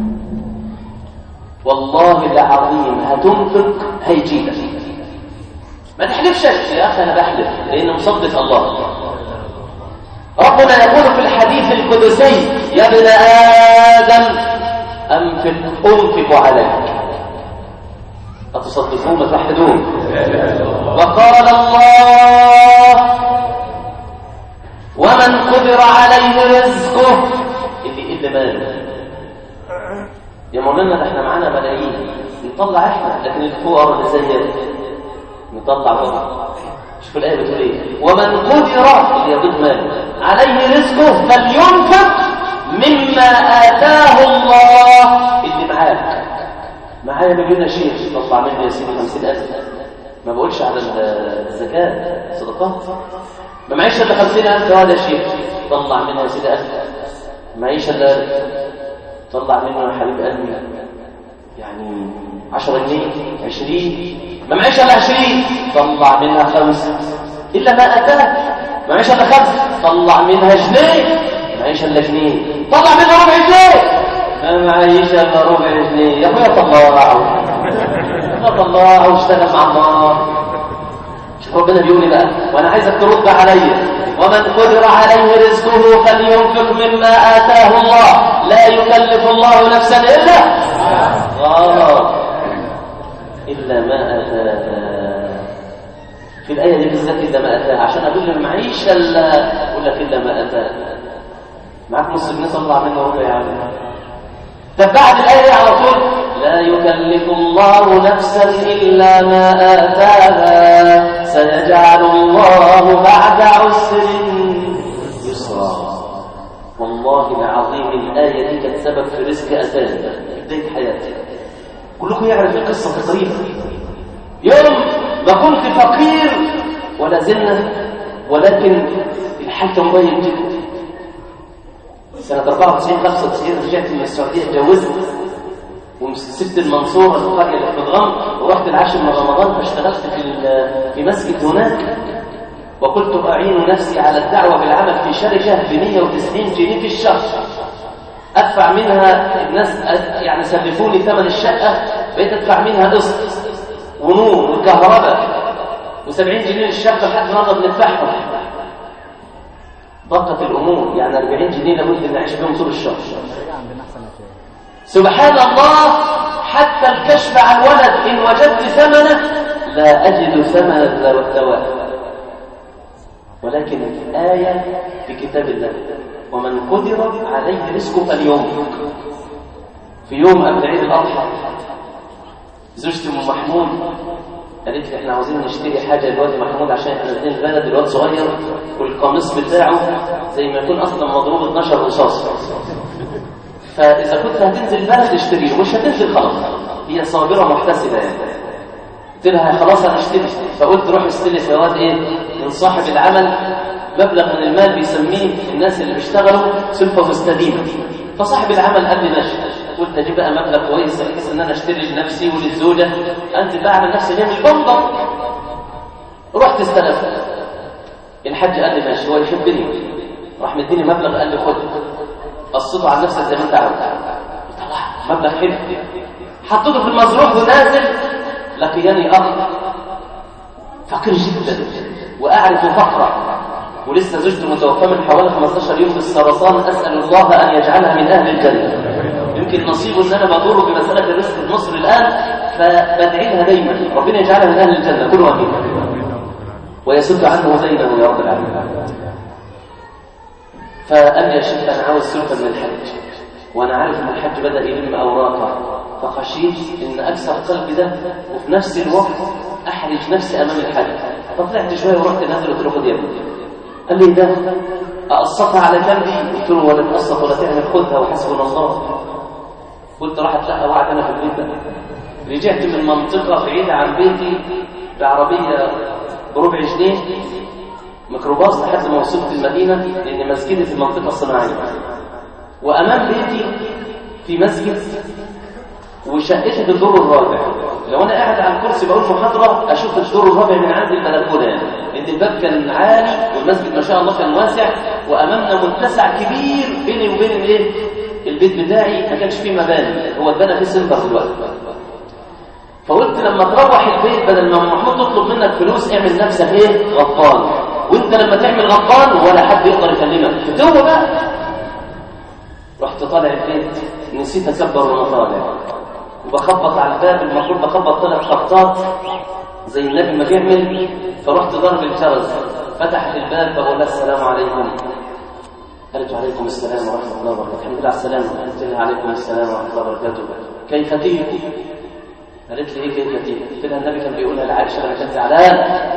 والله العظيم هتنفق هيجيبك. ما تحلفش يا أخي، أنا بحلف لأن مصدق الله. ربنا يقول في الحديث القدسي: يا ابن آدم أنفق عليك. أتصدقون وتوحدون؟ وقال الله: ومن قدر عليه رزقه، اللي ماله. يا مولانا احنا معانا ملايين نطلع احنا، لكن الفقراء اللي زينا نطلع بقى. شوف الآية بتقول ايه: ومن قدر، اللي يضيق ماله، عليه رزقه فلينفق مما آتاه الله. اللي معايا مليون شيخ، طلع مني يا سيدي 50,000. ما بقولش على الزكاة صدقات. ما معيش الا 50,000 هذا شيخ، طلع منه يا سيدي 1000. معيش الا طلع منه يا حبيب قلبي يعني 10 جنيه 20. ما معيش الا 20، طلع منها 5 الا ما اتاك. ما معيش الا 5، طلع منها جنيه. ما معيش الا جنيه، طلع منها ربع جنيه. ما معيش الا ربع جنيه. يا اخويا طلعه واشتغل مع الله. شوف ربنا بيقول لي بقى، وانا عايزك ترد عليا: ومن قدر عليه رزقه فلينفق مما آتاه الله. لا يكلف الله نفسا إلا ما آتاها. في الآية دي بالذات إلا ما آتاها، عشان أقول المعيشة إلا أقول لك إلا ما آتاها. معاك نص جنيه طلع منه ربع يا عم. طب بعد الآية على طول: لا يكلف الله نفسا إلا ما آتاها سيجعل الله بعد عسر يسرا. والله العظيم الآية دي كانت سبب في رزق أتانا في بداية حياتي. كلكم يعرف القصة تقريبا. يوم ما كنت فقير ولا زلنا، ولكن الحال كان ضيق جدا. سنة 94-95 رجعت من السعودية، اتجوزت وسبت المنصورة القرية اللي في الغم، ورحت العاشر من رمضان، فاشتغلت في مسجد هناك. وقلت أعين نفسي على الدعوة بالعمل في شركة ب190 جنيه في الشهر، أدفع منها الناس يعني سلفوني ثمن الشقة، بقيت أدفع منها قسط ونور وكهرباء و70 جنيه للشقة لحد ما نقدر ندفعهم. ضغط الأمور، يعني 40 جنيه لابد أن نعيش بهم طول الشهر. سبحان الله، حتى الكشف عن ولد إن وجدت ثمنه لا أجد ثمن الدواء. ولكن آية في كتاب الله: ومن قدر عليه رزقه فلينفق. في يوم قبل عيد الأضحى زوجتي أم محمود قالت لي: احنا عاوزين نشتري حاجة للواد محمود عشان احنا نازلين البلد، الواد صغير والقميص بتاعه زي ما يكون أصلا مضروب 12 رصاص، فإذا كنت هتنزل البلد اشتريه، مش هتنزل خلاص. هي صابرة محتسبة يعني. قلت لها: خلاص هنشتري. فقلت: روح استلف يا واد من صاحب العمل مبلغ من المال بيسميه الناس اللي بيشتغلوا سلفة مستديمة. فصاحب العمل قال لي: ماشي. قلت: اجيب بقى مبلغ كويس بحيث ان انا اشتري لنفسي وللزوجه، انزل بقى على نفسي جاي من البنطه. رحت استلفت. الحاج قال لي: ماشي، هو يحبني، راح مديني مبلغ، قال لي: خد قصته على نفسك زي ما انت عاوز. طلع مبلغ حلو، حطيته في المظروف ونازل. لقياني اخ فقير جدا واعرف فقره، ولسه زوجته متوفاه من حوالي 15 يوم بالسرطان، اسال الله ان يجعلها من اهل الجنه. يمكن نصيبه ان انا بدور بمساله الرزق في مصر الان، فبدعي لها دايما ربنا يجعلها من اهل الجنه كل واحد ويسد عنه زينه يا رب العالمين. فقال لي يا شيخ انا عاوز سلفه من الحج، وانا عارف ان الحج بدا يلم اوراقه، فخشيت ان اكسر قلبي ده وفي نفس الوقت احرج نفسي امام الحج. فطلعت شويه ورحت نازل قلت له خد يا ابني. قال لي ده اقسطها على كام دي؟ قلت له ولا تقسط ولا تعمل، خدها وحسبنا الله. قلت راح اتلقى وعد انا في البيت ده. رجعت من منطقه بعيده عن بيتي بعربيه بربع جنيه ميكروباص لحد ما وصلت المدينه، لان مسجدي في المنطقه الصناعيه، وامام بيتي في مسجد وشقتي في الدور الرابع. لو انا قاعد على الكرسي بقول محاضره اشوف الدور الرابع من عند البلكونه، لان الباب كان عالي والمسجد ما شاء الله كان واسع، وامامنا متسع كبير بيني وبين البيت بتاعي ما كانش فيه مباني، هو اتبنى فيه سنتر دلوقتي. فقلت لما تروح البيت بدل ما محمود تطلب منك فلوس اعمل نفسك ايه؟ غضبان. وانت لما تعمل غضبان ولا حد يقدر يكلمك فتوه بقى. رحت طالع البيت نسيت اكبر وانا طالع وبخبط على الباب، المفروض بخبط 3 خبطات زي النبي ما بيعمل. فرحت ضرب الجرس، فتحت الباب بقول لها السلام عليكم. قالت وعليكم السلام ورحمه الله وبركاته. الحمد لله على السلامه. قلت لها عليكم السلام ورحمه الله وبركاته. كيف تيجي؟ قالت لي ايه كيف تيجي؟ قلت لها النبي كان بيقولها لعائشه انا كنت زعلان.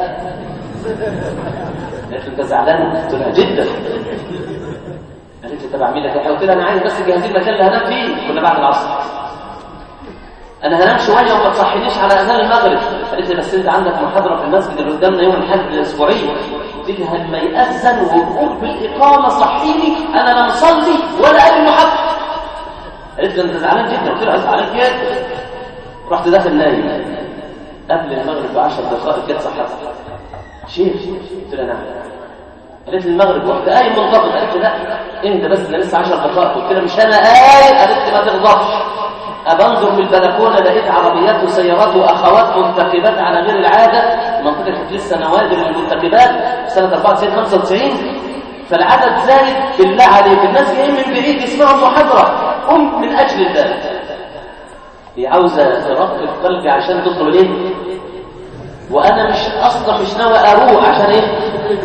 قالت لي انت زعلان؟ قلت لها جدا. قالت لي طب اعمل لك ايه؟ قلت لها انا عايز بس تجهزي المكان اللي هنام فيه. كنا بعد العصر. انا هنام شويه وما تصحينيش على اذان المغرب. قالت لي بس انت عندك محاضره في المسجد اللي قدامنا يوم الاحد الاسبوعي. قلت لها لما يأذن ويقول بالاقامه صحيني انا لا مصلي ولا قبل المحاضره. قالت لي انت زعلان جدا. قلت لها زعلان جدا. رحت داخل نايم قبل المغرب ب10 دقائق جت صحتها. شيخ قلت لها نعم. قالت لي المغرب. رحت قايم منتظر. قالت لي لا اهدى بس انا لسه 10 دقائق. قلت لها مش انا قايم. قالت لي ما تغضبش. أبنظر في البلكونة لقيت عربيات وسيارات وأخوات منتخبات على غير العادة. المنطقة كانت لسه نوادر للمنتخبات سنة 94-95، فالعدد زايد. بالله عليك الناس جايين من بعيد يسمعوا المحاضرة. قمت من أجل الله. هي عاوزة ترقب قلبي عشان تدخل إيه؟ وأنا مش ناوي أروح عشان إيه؟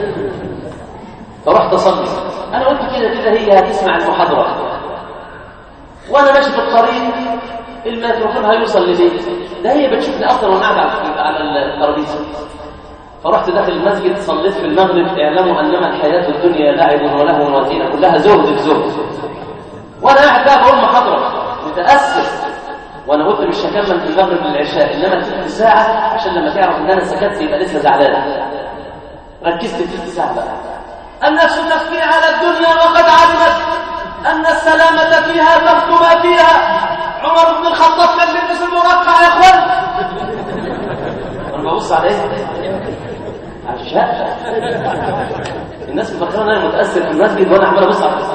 فرحت أصلي. أنا قلت كده هي هتسمع المحاضرة. وانا ماشي في الطريق الميكروفون هيوصل لبيتي. ده هي بتشوفني اصلا وانا قاعد على الترابيزه. فرحت داخل المسجد صليت في المغرب. اعلموا انما الحياه الدنيا لعب ولهو وزينه كلها زهد في زهد. وانا قاعد بقى بقول محاضره متاسف، وانا قلت مش هكمل في المغرب للعشاء، انما تلت ساعه عشان لما تعرف ان انا سكت يبقى لسه زعلان. ركزت تلت ساعه بقى. النفس تخفي على الدنيا وقد علمت أن السلامة فيها ترك ما فيها. عمر بن الخطاب كان بيلبس المرقع يا اخوان. أنا ببص على إيه؟ على الشقة. الناس مفكرة أن أنا متأثر في المسجد وأنا عمال أبص على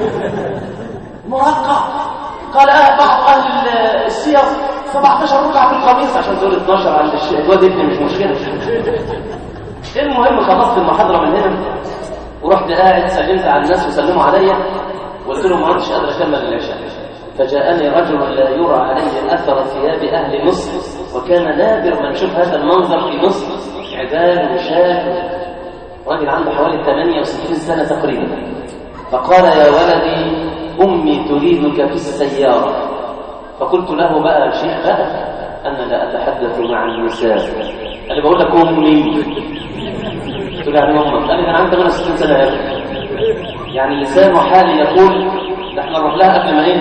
مرقع. قال بعض أهل السير 17 ركعة في القميص عشان تقول 12 عند الشيخ. الواد ابني مش مشكلة. المهم خلصت المحاضرة من هنا ورحت قاعد سلمت على الناس وسلموا عليا وقلت لهم ما عدتش قادر اكمل العشاء. فجاءني رجل لا يرى عليه اثر ثياب اهل مصر، وكان نادر ما نشوف هذا المنظر في مصر. عدال وشاب، راجل عنده حوالي 68 سنه تقريبا. فقال يا ولدي امي تريدك في السياره. فقلت له بقى يا شيخ بقى انا لا اتحدث مع النساء، انا بقول لك امي. قلت له يعني امك؟ قال لي انا عندي 68 سنه يا ابني. يعني لسان وحالي يقول ده احنا نروح لها قبل ما ايه.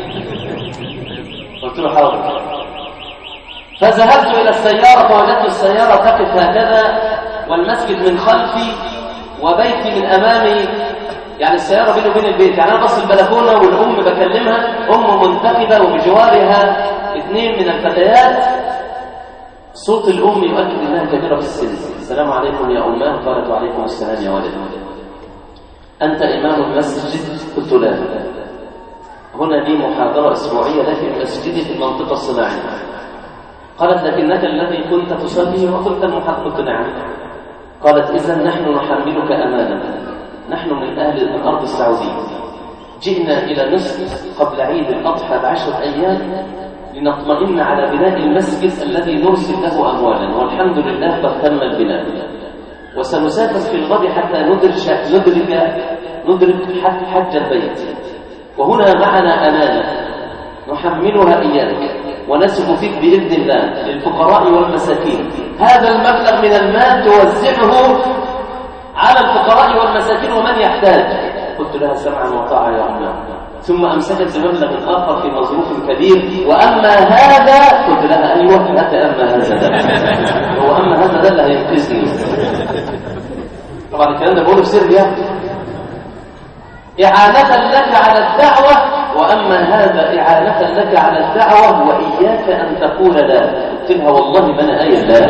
قلت له حاضر. فذهبت الى السياره فوجدت السياره تقف هكذا والمسجد من خلفي وبيتي من امامي. يعني السياره بيني وبين البيت. يعني انا بص البلكونه والام بكلمها، ام منتخبه وبجوارها 2 من الفتيات. صوت الام يؤكد انها كبيره في السن. السلام عليكم يا اماه. قالت وعليكم السلام يا ولد. أنت إمام المسجد؟ قلت لا. هنا لي محاضرة أسبوعية لكن مسجدي في المنطقة الصناعية. قالت لكنك الذي كنت تصلي وقلت المحاضرة. قلت نعم. قالت إذن نحن نحملك أمانة. نحن من أهل الأرض السعودية، جئنا إلى مصر قبل عيد الأضحى ب10 أيام لنطمئن على بناء المسجد الذي نرسل له أموالا، والحمد لله قد تم البناء، وسنسافر في الغد حتى ندرك حج البيت. وهنا معنا أمانة نحملها إياك ونسب فيك بإذن الله للفقراء والمساكين. هذا المبلغ من المال توزعه على الفقراء والمساكين ومن يحتاج. قلت لها سمعا وطاعة يا عمان. ثم أمسكت بمبلغ آخر في مصروف كبير. وأما هذا قلت لها أيوه هات أما هذا ده. هو أما هذا ده اللي هينقذني. طبعا الكلام ده بقوله بسر يعني. إعانة لك على الدعوة، وأما هذا إعانة لك على الدعوة وإياك أن تقول لا. قلت لها والله ما أنا قايل لا.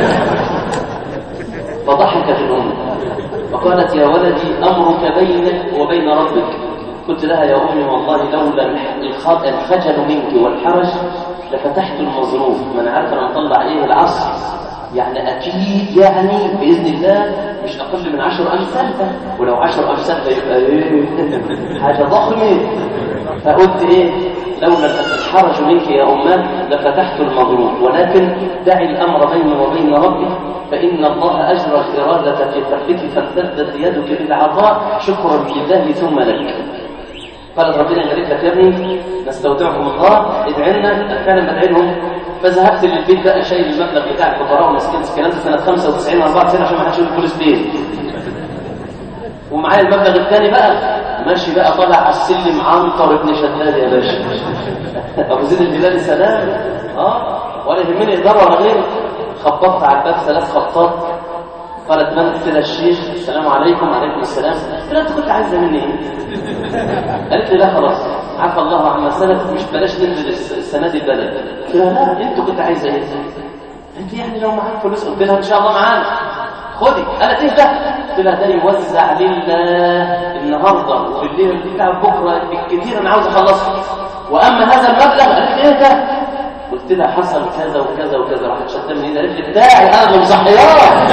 فضحكت الأم وقالت يا ولدي أمرك بينك وبين ربك. قلت لها يا أمي والله لولا الخجل منك والحرج لفتحت المظروف، من عارف أنا مطلع إيه العصر يعني أكيد يعني بإذن الله مش أقل من 10 أمثال، ولو 10 أمثال يبقى إيه حاجة ضخمة. فقلت إيه لولا الحرج منك يا أمه لفتحت المظروف، ولكن دعي الأمر بيني وبين ربي فإن الله أجرى الإرادة في تحريك فامتدت يدك بالعطاء شكرا لله ثم لك. قالت ربنا يبارك لك يا ابني نستودعكم الله ادعي لنا. فعلا بدعي لهم. فذهبت للبيت بقى شايل المبلغ بتاع الفقراء والمساكين. الكلام ده سنه 95 94 عشان ما حدش يقول كل سنين. ومعايا المبلغ الثاني بقى ماشي بقى طالع على السلم عنتر ابن شداد يا باشا. ابو زيد الهلالي سلام ولا يهمني اداره ولا غيره. خبطت على الباب 3 خبطات. قالت من؟ قلت لها الشيخ. السلام عليكم. وعليكم السلام. قلت لها انت كنت عايزه مني ايه؟ قالت لي لا خلاص عفى الله عما سلف مش بلاش ننزل السنه دي البلد. قلت لها لا انت كنت عايزه ايه؟ قالت لي يعني لو معاك فلوس. قلت لها ان شاء الله معانا خدي. قالت ايه ده؟ قلت لها ده يوزع لله النهارده وفي الليل بتاع بكره بالكثير انا عاوز اخلصه. واما هذا المبلغ قالت لي ايه ده؟ قلت لها حصل كذا وكذا وكذا. راحت شتمني من ايدها قالت لي بتاعي انا اللي مصحياه.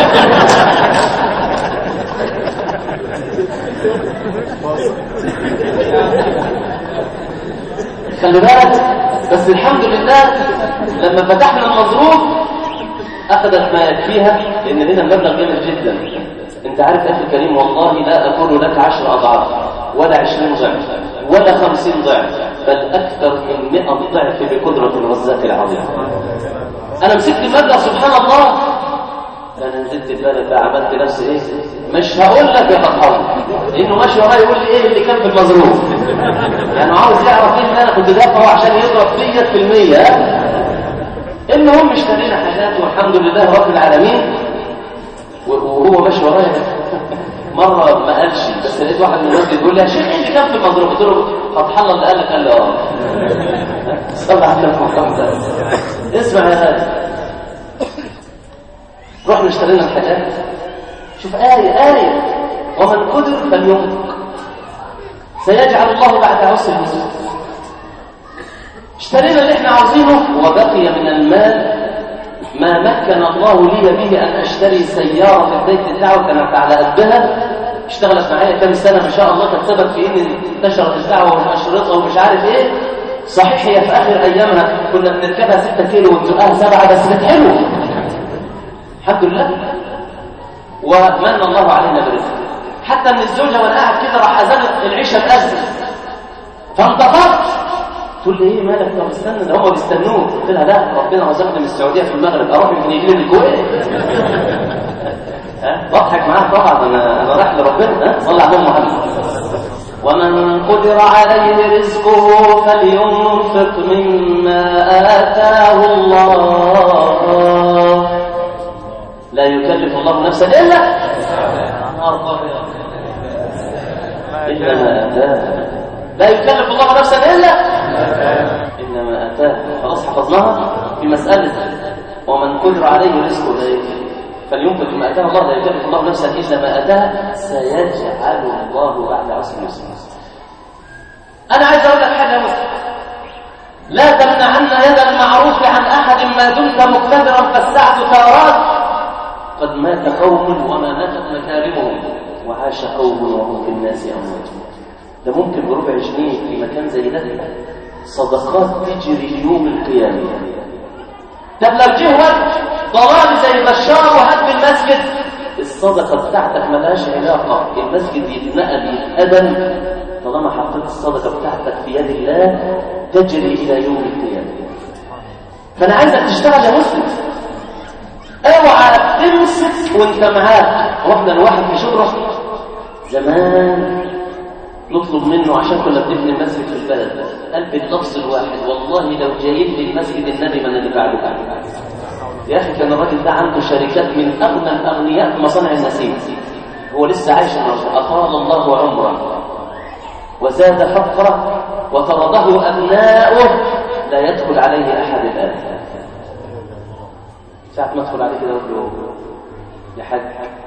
خلي بالك بس الحمد لله لما فتحنا المظروف اخذت ما يكفيها لان هنا المبلغ جامد جدا. انت عارف يا اخي الكريم والله لا اقول لك 10 اضعاف ولا 20 ضعف ولا 50 ضعف بل اكثر من 100 ضعف بقدره الرزاق العظيم. انا مسكت المبلغ سبحان الله. انا نزلت البلد بقى عملت نفسي ايه مش هقول لك يا فتحان لانه ماشي ورايا يقول لي ايه اللي كان في المظروف. يعني عاوز يعرف ايه اللي انا كنت دافعه عشان يضرب فيا في المية. المهم اشترينا حاجات والحمد لله رب العالمين. وهو ماشي ورايا مره ما قالش بس لقيت واحد من المسجد بيقول لي يا شيخ ايه اللي كان في المظروف؟ قلت له فتح الله اللي قال لك. قال لي صلى على محمد. اسمع يا غالي رحنا اشترينا الحاجات. شوف آية ومن قدر فلينفق سيجعل الله بعد عسر يسرا. اشترينا اللي احنا عاوزينه وبقي من المال ما مكن الله لي به ان اشتري سياره في بدايه الدعوه كانت على قدها. اشتغلت معايا كام سنه ما شاء الله. كانت سبب في ان انتشرت الدعوه واشرطها ومش عارف ايه. صحيح هي في اخر ايامها كنا بنركبها 6 كيلو ونزقها 7 بس كانت حلوه الحمد لله. ومن الله علينا برزق. حتى ان الزوجه وانا قاعد كده راح اذان العشاء تاذن فانتظرت. تقول لي ايه مالك؟ طب استنى ده هم بيستنوك. قلت لها لا ربنا رزقني من السعوديه في المغرب اروح يمكن يجي لي من الكويت. بضحك معاك طبعا انا رايح لربنا. صلى على محمد. ومن قدر عليه رزقه فلينفق مما آتاه الله لا يكلف الله نفسا إلا ما آتاه. لا يكلف الله نفسا إلا ما آتاه. خلاص حفظناها في مسألة ومن قدر عليه رزقه فلينفق مما آتاه الله لا يكلف الله نفسا إلا ما آتاه سيجعل الله بعد عسر يسرا. أنا عايز أقول لك حاجة مسلم. لا تمنعن يد المعروف عن أحد ما دمت مقتدرا فالسعة تارات. قد مات قوم وما ماتت مكارمهم وعاش قوم وهم في الناس أموات. ده ممكن بربع جنيه في مكان زي ده صدقات تجري يوم القيامة. طب لو جه وقت ضلال زي بشار وهدم المسجد، الصدقة بتاعتك ملهاش علاقة، المسجد يتنقل يتأذن طالما حطيت الصدقة بتاعتك في يد الله تجري إلى يوم القيامة. فأنا عايزك تشتغل يا مسلم، اوعى تمسك وانت معاك. واحنا الواحد في شبرة زمان نطلب منه عشان كنا بنبني المسجد في البلد، قلب اللفظ الواحد والله لو جايب لي المسجد النبي من اللي بعده. يا اخي كان الراجل ده عنده شركات من اغنى الاغنياء في مصانع النسيج، هو لسه عايش النهارده، اطال الله عمره وزاد فقره وطرده ابناؤه لا يدخل عليه احد الان. ساعة ما ادخل عليه كده اقول له يا حاج،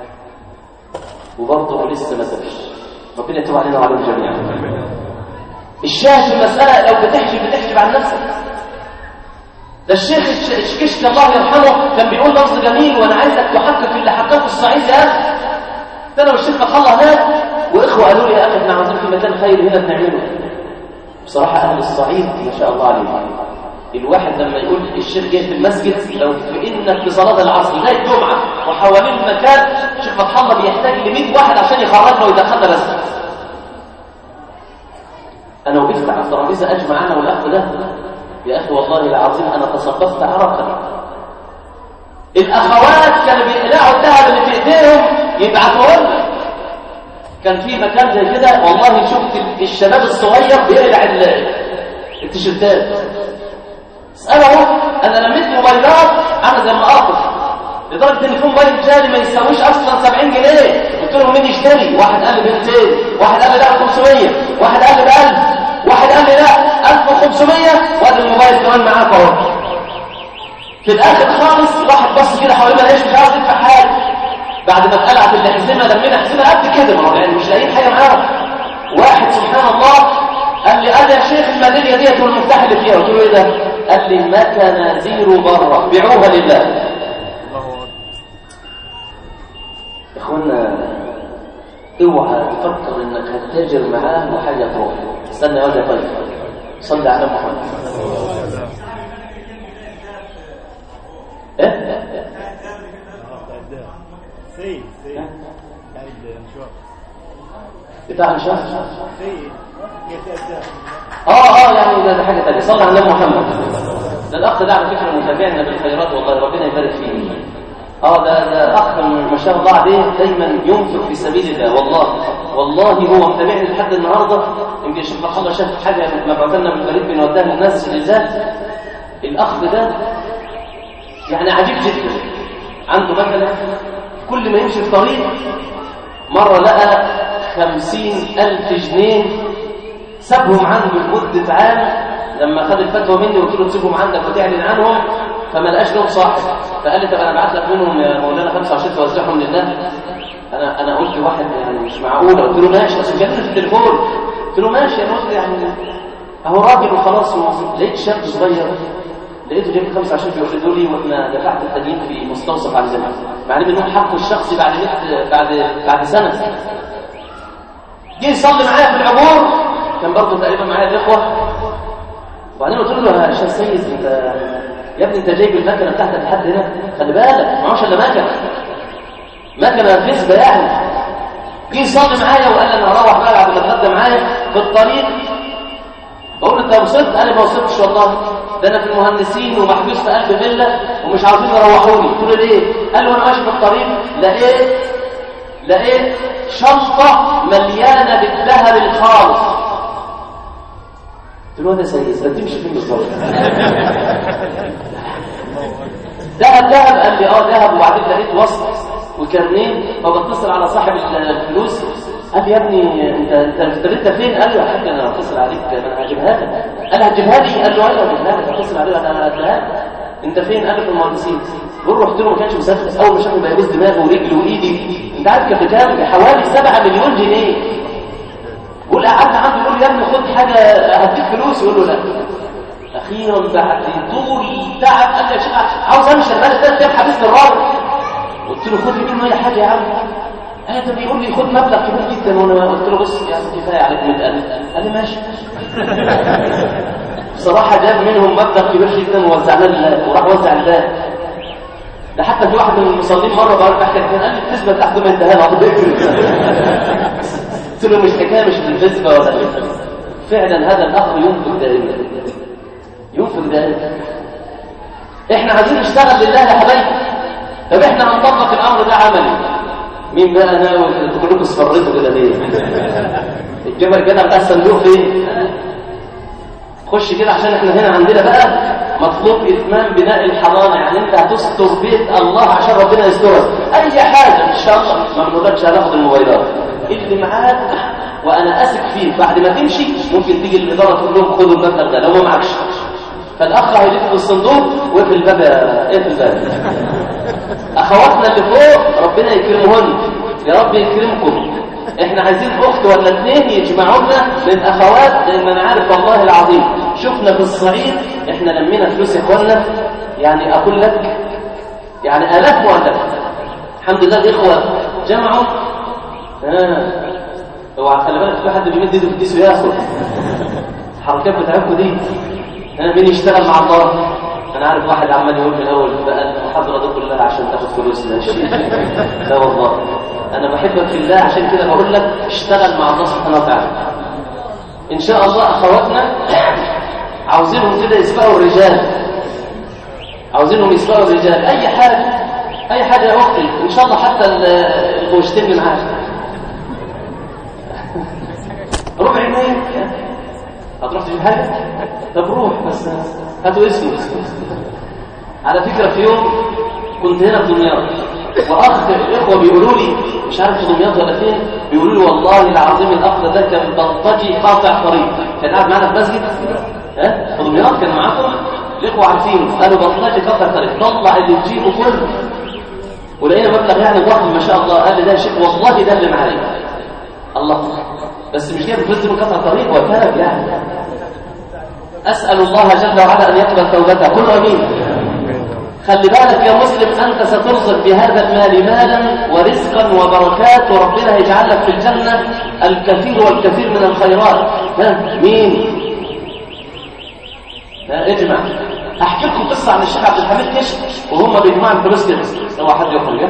وبرضه لسه ما سابش. ربنا يتوب علينا وعليهم جميعا. الشاهد في المسألة لو بتحجب عن نفسك. ده الشيخ الشكشك الله يرحمه كان بيقول لفظ جميل، وانا عايزك تحقق اللي حققه الصعيد يا اخي. ده لو الشيخ الله هناك واخوه قالوا لي يا اخي احنا عاوزين في مكان خير هنا بنعمله. بصراحه اهل الصعيد ما شاء الله عليهم. الواحد لما يقول الشيخ جاي في المسجد، لو في انك في صلاه العصر لغايه الجمعه وحوالين المكان الشيخ فتح الله بيحتاج ل 100 واحد عشان يخرجنا ويدخلنا مسجد. انا وقفت على الترابيزه اجمع انا والاخ ده، يا اخي والله العظيم انا تصدقت عرقا. الاخوات كانوا بيقلعوا الذهب اللي في ايديهم يبعثوا لنا. كان في مكان زي كده والله شفت الشباب الصغير بيقلع التيشيرتات. اساله انا لميت موبايلات عامله زي ما اقف، لدرجه ان في موبايل جالي ما يساويش اصلا 70 جنيه. قلت لهم مين يشتري؟ واحد قال لي ب 200، واحد قال لي لا 500، واحد قال لي ب 1000، واحد قال لي لا 1500، وادي الموبايل كمان معاك اهو. في الاخر خالص واحد بص كده حواليه ما لقاش، مش عارف يدفع حاجه. بعد ما اتقلعت الحزمه لمينا حزمه قد كده، ما هو يعني مش لاقيين حاجه معاهم. واحد سبحان الله قال لي يا شيخ الميداليه ديت والمفتاح اللي فيها. قلت له ايه ده؟ قال لي مكنه زيرو بره بيعوها لله. اخوانا اوعى تفكر انك هتتاجر معاه وحاجه تروح. استنى يا واد طيب، صلي على محمد. ايه سيد بتاع انشاء يعني ده حاجه ثانيه. صلى على محمد. ده الاخ ده على فكره متابعنا بالخيرات والله ربنا يبارك فيه. ده اخ ما شاء الله عليه دايما ينفق في سبيل الله. والله هو متابعني لحد النهارده. يمكن شوف الله شاف حاجه مبعوث لنا من البريد بنوديها للناس لله. الاخ ده يعني عجيب جدا. عنده مثلا كل ما يمشي في طريق مره لقى 50,000 جنيه سابهم عنده لمده عام. لما خد الفتوى مني قلت له تسيبهم عندك وتعلن عنهم، فما لقاش لهم صاحب. فقال لي طب انا ابعت لك منهم يا مولانا 25 توزعهم لله. انا قلت واحد يعني مش معقول. قلت له ماشي، بس كلمني في التليفون. قلت له ماشي انا قلت يعني اهو راجل وخلاص. لقيت شاب صغير لقيته جايب 25 بيوردوا لي، واحنا دفعت التدين في مستوصف على زمان، مع انهم حقه الشخصي بعد سنه. جه يصلي معايا في العبور، كان برضه تقريبا معايا الاخوه. وبعدين قلت له يا شيخ سيد انت يا ابني انت جايب المكنه بتاعتك لحد هنا، خلي بالك معهوش الا مكنه فزبه يعني. جه يصلي معايا وقال لي انا هروح بقى بعد ما اتغدى معايا في الطريق. بقول له انت وصلت؟ قال لي ما وصلتش والله، ده انا في المهندسين ومحبوس في قلب فيلا ومش عارفين يروحوني. قلت له ليه؟ قال له وانا ماشي في الطريق لقيت شنطه مليانه بالذهب الخالص. قلت له ده سيد ده تمشي فين بالظبط؟ ذهب. قال لي ذهب. وبعدين لقيت وصل وكارنيه، فبتصل على صاحب الفلوس. قال لي يا ابني انت اشتريتها فين؟ قال له يا حاج انا هتصل عليك انا هجيبها لك. قال هتجيبها لي؟ قال له ايوه هجيبها لك. هتصل عليك انا هديها لك. انت فين؟ قال له في المهندسين. بقول رحت له ما كانش مصدق. اول ما شافني بقى يبوس دماغه ورجله وايدي. انت عارف كان بكام؟ بحوالي 7 مليون جنيه. بقول قعدنا عنده يقول لي يا ابني خد حاجه هديك فلوس. يقول له لا. اخيرا بعد طول تعب قال لي يا شيخ عاوز امشي، انا بقالي 3 ايام حابسني الراجل. قلت له خد منه اي حاجه يا عم. ده بيقول لي خد مبلغ كبير جدا. وانا قلت له بص يا كفايه عليك 100,000. قال لي ماشي. بصراحة جاب منهم مبلغ كبير جدا ووزعناه لله، وراح وزع لله. ده حتى في واحد من المصلين مرة بقى بحكي كان قال لي الكسبة تحت ما انتهى له قلت له مش حكاية مش بالكسبة ولا بالكسبة. فعلا هذا الأخ ينفق دائما، ينفق دائما. احنا عايزين نشتغل لله يا حبايبي. طب احنا هنطبق الأمر ده عملي. مين بقى انا كلكم اصفريتوا كده ليه؟ الجبل الجدع بتاع الصندوق فين؟ خش كده عشان احنا هنا عندنا بقى مطلوب اتمام بناء الحضانه، يعني انت هتستر بيت الله عشان ربنا يسترك. اي حاجه ان شاء الله ما بنقولكش هناخد الموبايلات اللي معاك وانا اثق فيه، بعد ما تمشي ممكن تيجي الاداره تقول لهم خدوا المبلغ ده لو ما معكش. فالاخ هيلف في الصندوق وفي الباب ايه في الباب. اخواتنا اللي فوق ربنا يكرمهن يا رب يكرمكم. احنا عايزين اخت ولا اثنين يجمعونا من اخوات، لان انا عارف والله العظيم شفنا في الصعيد احنا لمينا فلوس يا اخوانا، يعني اقول لك يعني الاف مؤلفه. الحمد لله الاخوه جمعوا. اوعى خلي بالك في حد بيمد ايده في الكيس وياخد. الحركات بتاعتكم دي مين يشتغل مع الله؟ انا عارف واحد عمال يقول من الاول بقى المحاضره دي كلها عشان تاخد فلوس. ماشي لا والله انا بحبك في الله، عشان كده بقول لك اشتغل مع الله سبحانه وتعالى. ان شاء الله اخواتنا عاوزينهم كده يسبقوا الرجال، عاوزينهم يسبقوا الرجال. اي حاجه يا اختي ان شاء الله، حتى الغوشتين اللي معاك ربع جنيه هتروح تجيب حاجه؟ طب روح بس هاتوا اسمه. على فكره في يوم كنت هنا في دمياط، واخ الاخوه بيقولوا لي مش عارف في دمياط ولا فين، بيقولوا لي والله العظيم الاخ ده كان بلطجي قاطع طريق، كان قاعد معانا في مسجد في دمياط، كان معاكم الاخوه عارفين، قالوا بلطجي قاطع طريق، طلع اللي تجيبه كله ولقينا مبلغ يعني ضخم ما شاء الله. قال لي ده شيء والله ده اللي معايا الله، بس مش جايب فلوس من قطع طريق وكذب يعني. اسال الله جل وعلا ان يقبل توبته، كل امين. خلي بالك يا مسلم أنت سترزق بهذا المال مالا ورزقا وبركات، وربنا هيجعل لك في الجنة الكثير والكثير من الخيرات. مين؟ اجمع. أحكي لكم قصة عن الشيخ عبد الحميد كشك وهم بيجمعوا الفلوس كده. لو حد يخرج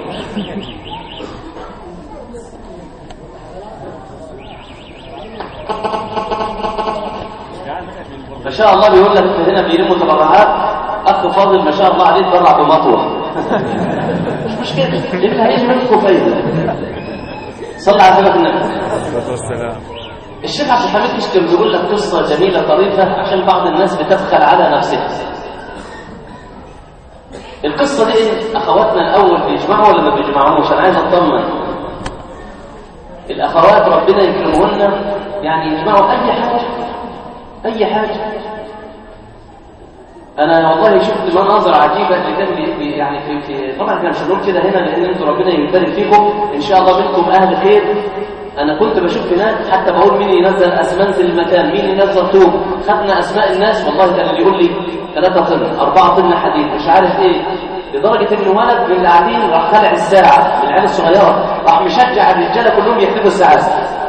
ما شاء الله بيقول لك هنا بيلموا تبرعات. أخ فاضل ما شاء الله عليه تبرع بمطوة. مش مشكلة اللي هيجي منكم فايدة. صلى على سيدنا النبي. الشيخ عبد الحميد كشك بيقول لك قصة جميلة طريفة عشان بعض الناس بتبخل على نفسها. القصة دي إيه؟ أخواتنا الأول بيجمعوا ولا ما بيجمعوش؟ أنا عايز أطمن. الأخوات ربنا يكرمهن يعني يجمعوا أي حاجة. أنا والله شفت مناظر عجيبة اللي كان يعني في طبعا احنا مش هنقول كده هنا لأن انتوا ربنا يبارك فيكم إن شاء الله منكم أهل خير. أنا كنت بشوف هناك حتى بقول مين ينزل أسمنت المكان، مين ينزل طوب. خدنا أسماء الناس والله كان اللي يقول لي 3 طن 4 طن حديد مش عارف إيه، لدرجة إن ولد من اللي قاعدين راح خلع الساعة من العيال الصغيرة، راح مشجع الرجالة كلهم يكتبوا الساعات.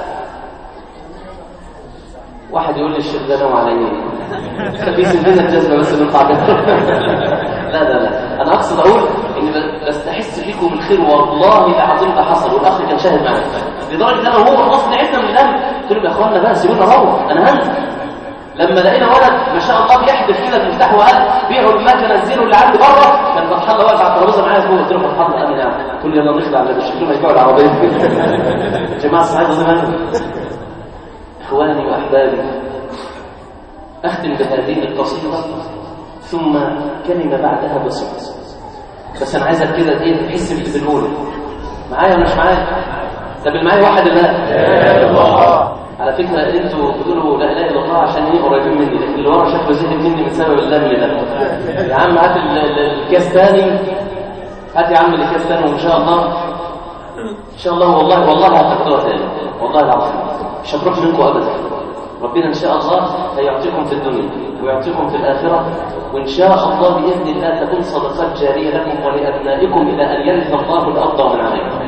واحد يقول لي الشيخ ده نوع علي في سنين الجذبه بس من قاعدته. لا انا اقصد اقول اني بستحس فيكم بالخير والله العظيم ده حصل، والاخ كان شاهد معايا لدرجه انا وهو اصلا عدنا من الهم. قلت لهم يا اخوانا بقى سيبونا نروح انا هنزل. لما لقينا ولد ما شاء الله بيحدف كده المفتاح وقال بيعوا المكنه نزلوا اللي عنده بره، كان فتح الله واقف على الترابيزه معايا فوق. قلت له فتح الله انا يعني قلت له يلا نخلع على شكلهم هيبيعوا العربيه. يا جماعه الصحابه زمان إخواني وأحبابي، أختم بهذه القصيدة ثم كلمة بعدها بسيطة، بس أنا عايزك كده إيه تحس باللي بنقوله. معايا ولا مش معايا؟ طب اللي معايا واحد لا إله إلا الله. على فكرة أنتوا بتقولوا لا إله إلا الله عشان إيه قريبين مني، لكن اللي ورا شكله زهق مني بسبب اللم ده. يا عم هات الكاس تاني، هات يا عم الكاس تاني وإن شاء الله إن شاء الله والله هتقدروا تاني والله العظيم. مش هتروح منكم أبدا. ربنا إن شاء الله هيعطيكم في الدنيا ويعطيكم في الآخرة، وإن شاء الله بإذن الله تكون صدقات جارية لكم ولأبنائكم إلى أن يرث الله الأرض ومن عليها.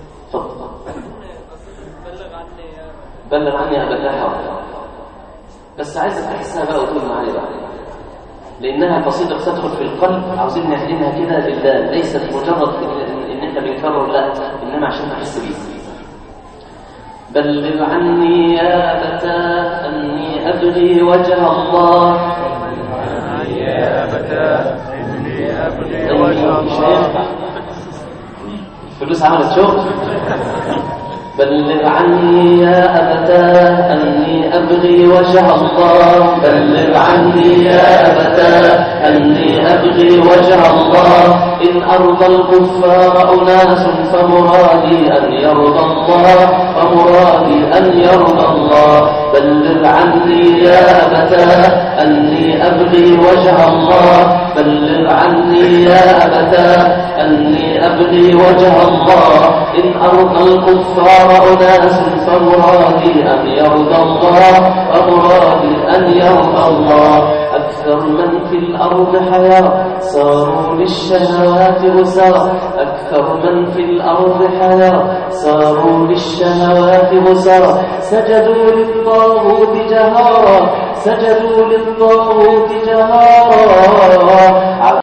بلغ عني أبا تحر. بس عايزك تحسها بقى وتقول معايا بقى، لأنها قصيدة تدخل في القلب، عاوزين نخدمها كده لله، ليست مجرد إن إحنا بنكرر، لا، إنما عشان نحس بيه. بلغ عني يا أبتاه أني أبغي وجه الله. يا أبتاه إني أبغي وجه الله. الفلوس عملت شغل. بلغ عني يا أبتاه أني أبغي وجه الله. بلغ عني يا أبتاه أني أبغي وجه الله. إن أرضى الكفار أناس فمرادي أن يرضى الله، فمرادي أن يرضى الله. بلغ عني يا أبتاه أني أبغي وجه الله. بلغ عني يا أبتاه أني أبغي وجه الله. إن أرضى الكفار أناس فمرادي أن يرضى الله، فمرادي أن يرضى الله. أكثر من في الأرض حياة صاروا للشهوات غساء. أكثر من في الأرض حياة صاروا للشهوات غساء. سجدوا للطاغوت جهارا، سجدوا للطاغوت جهارا.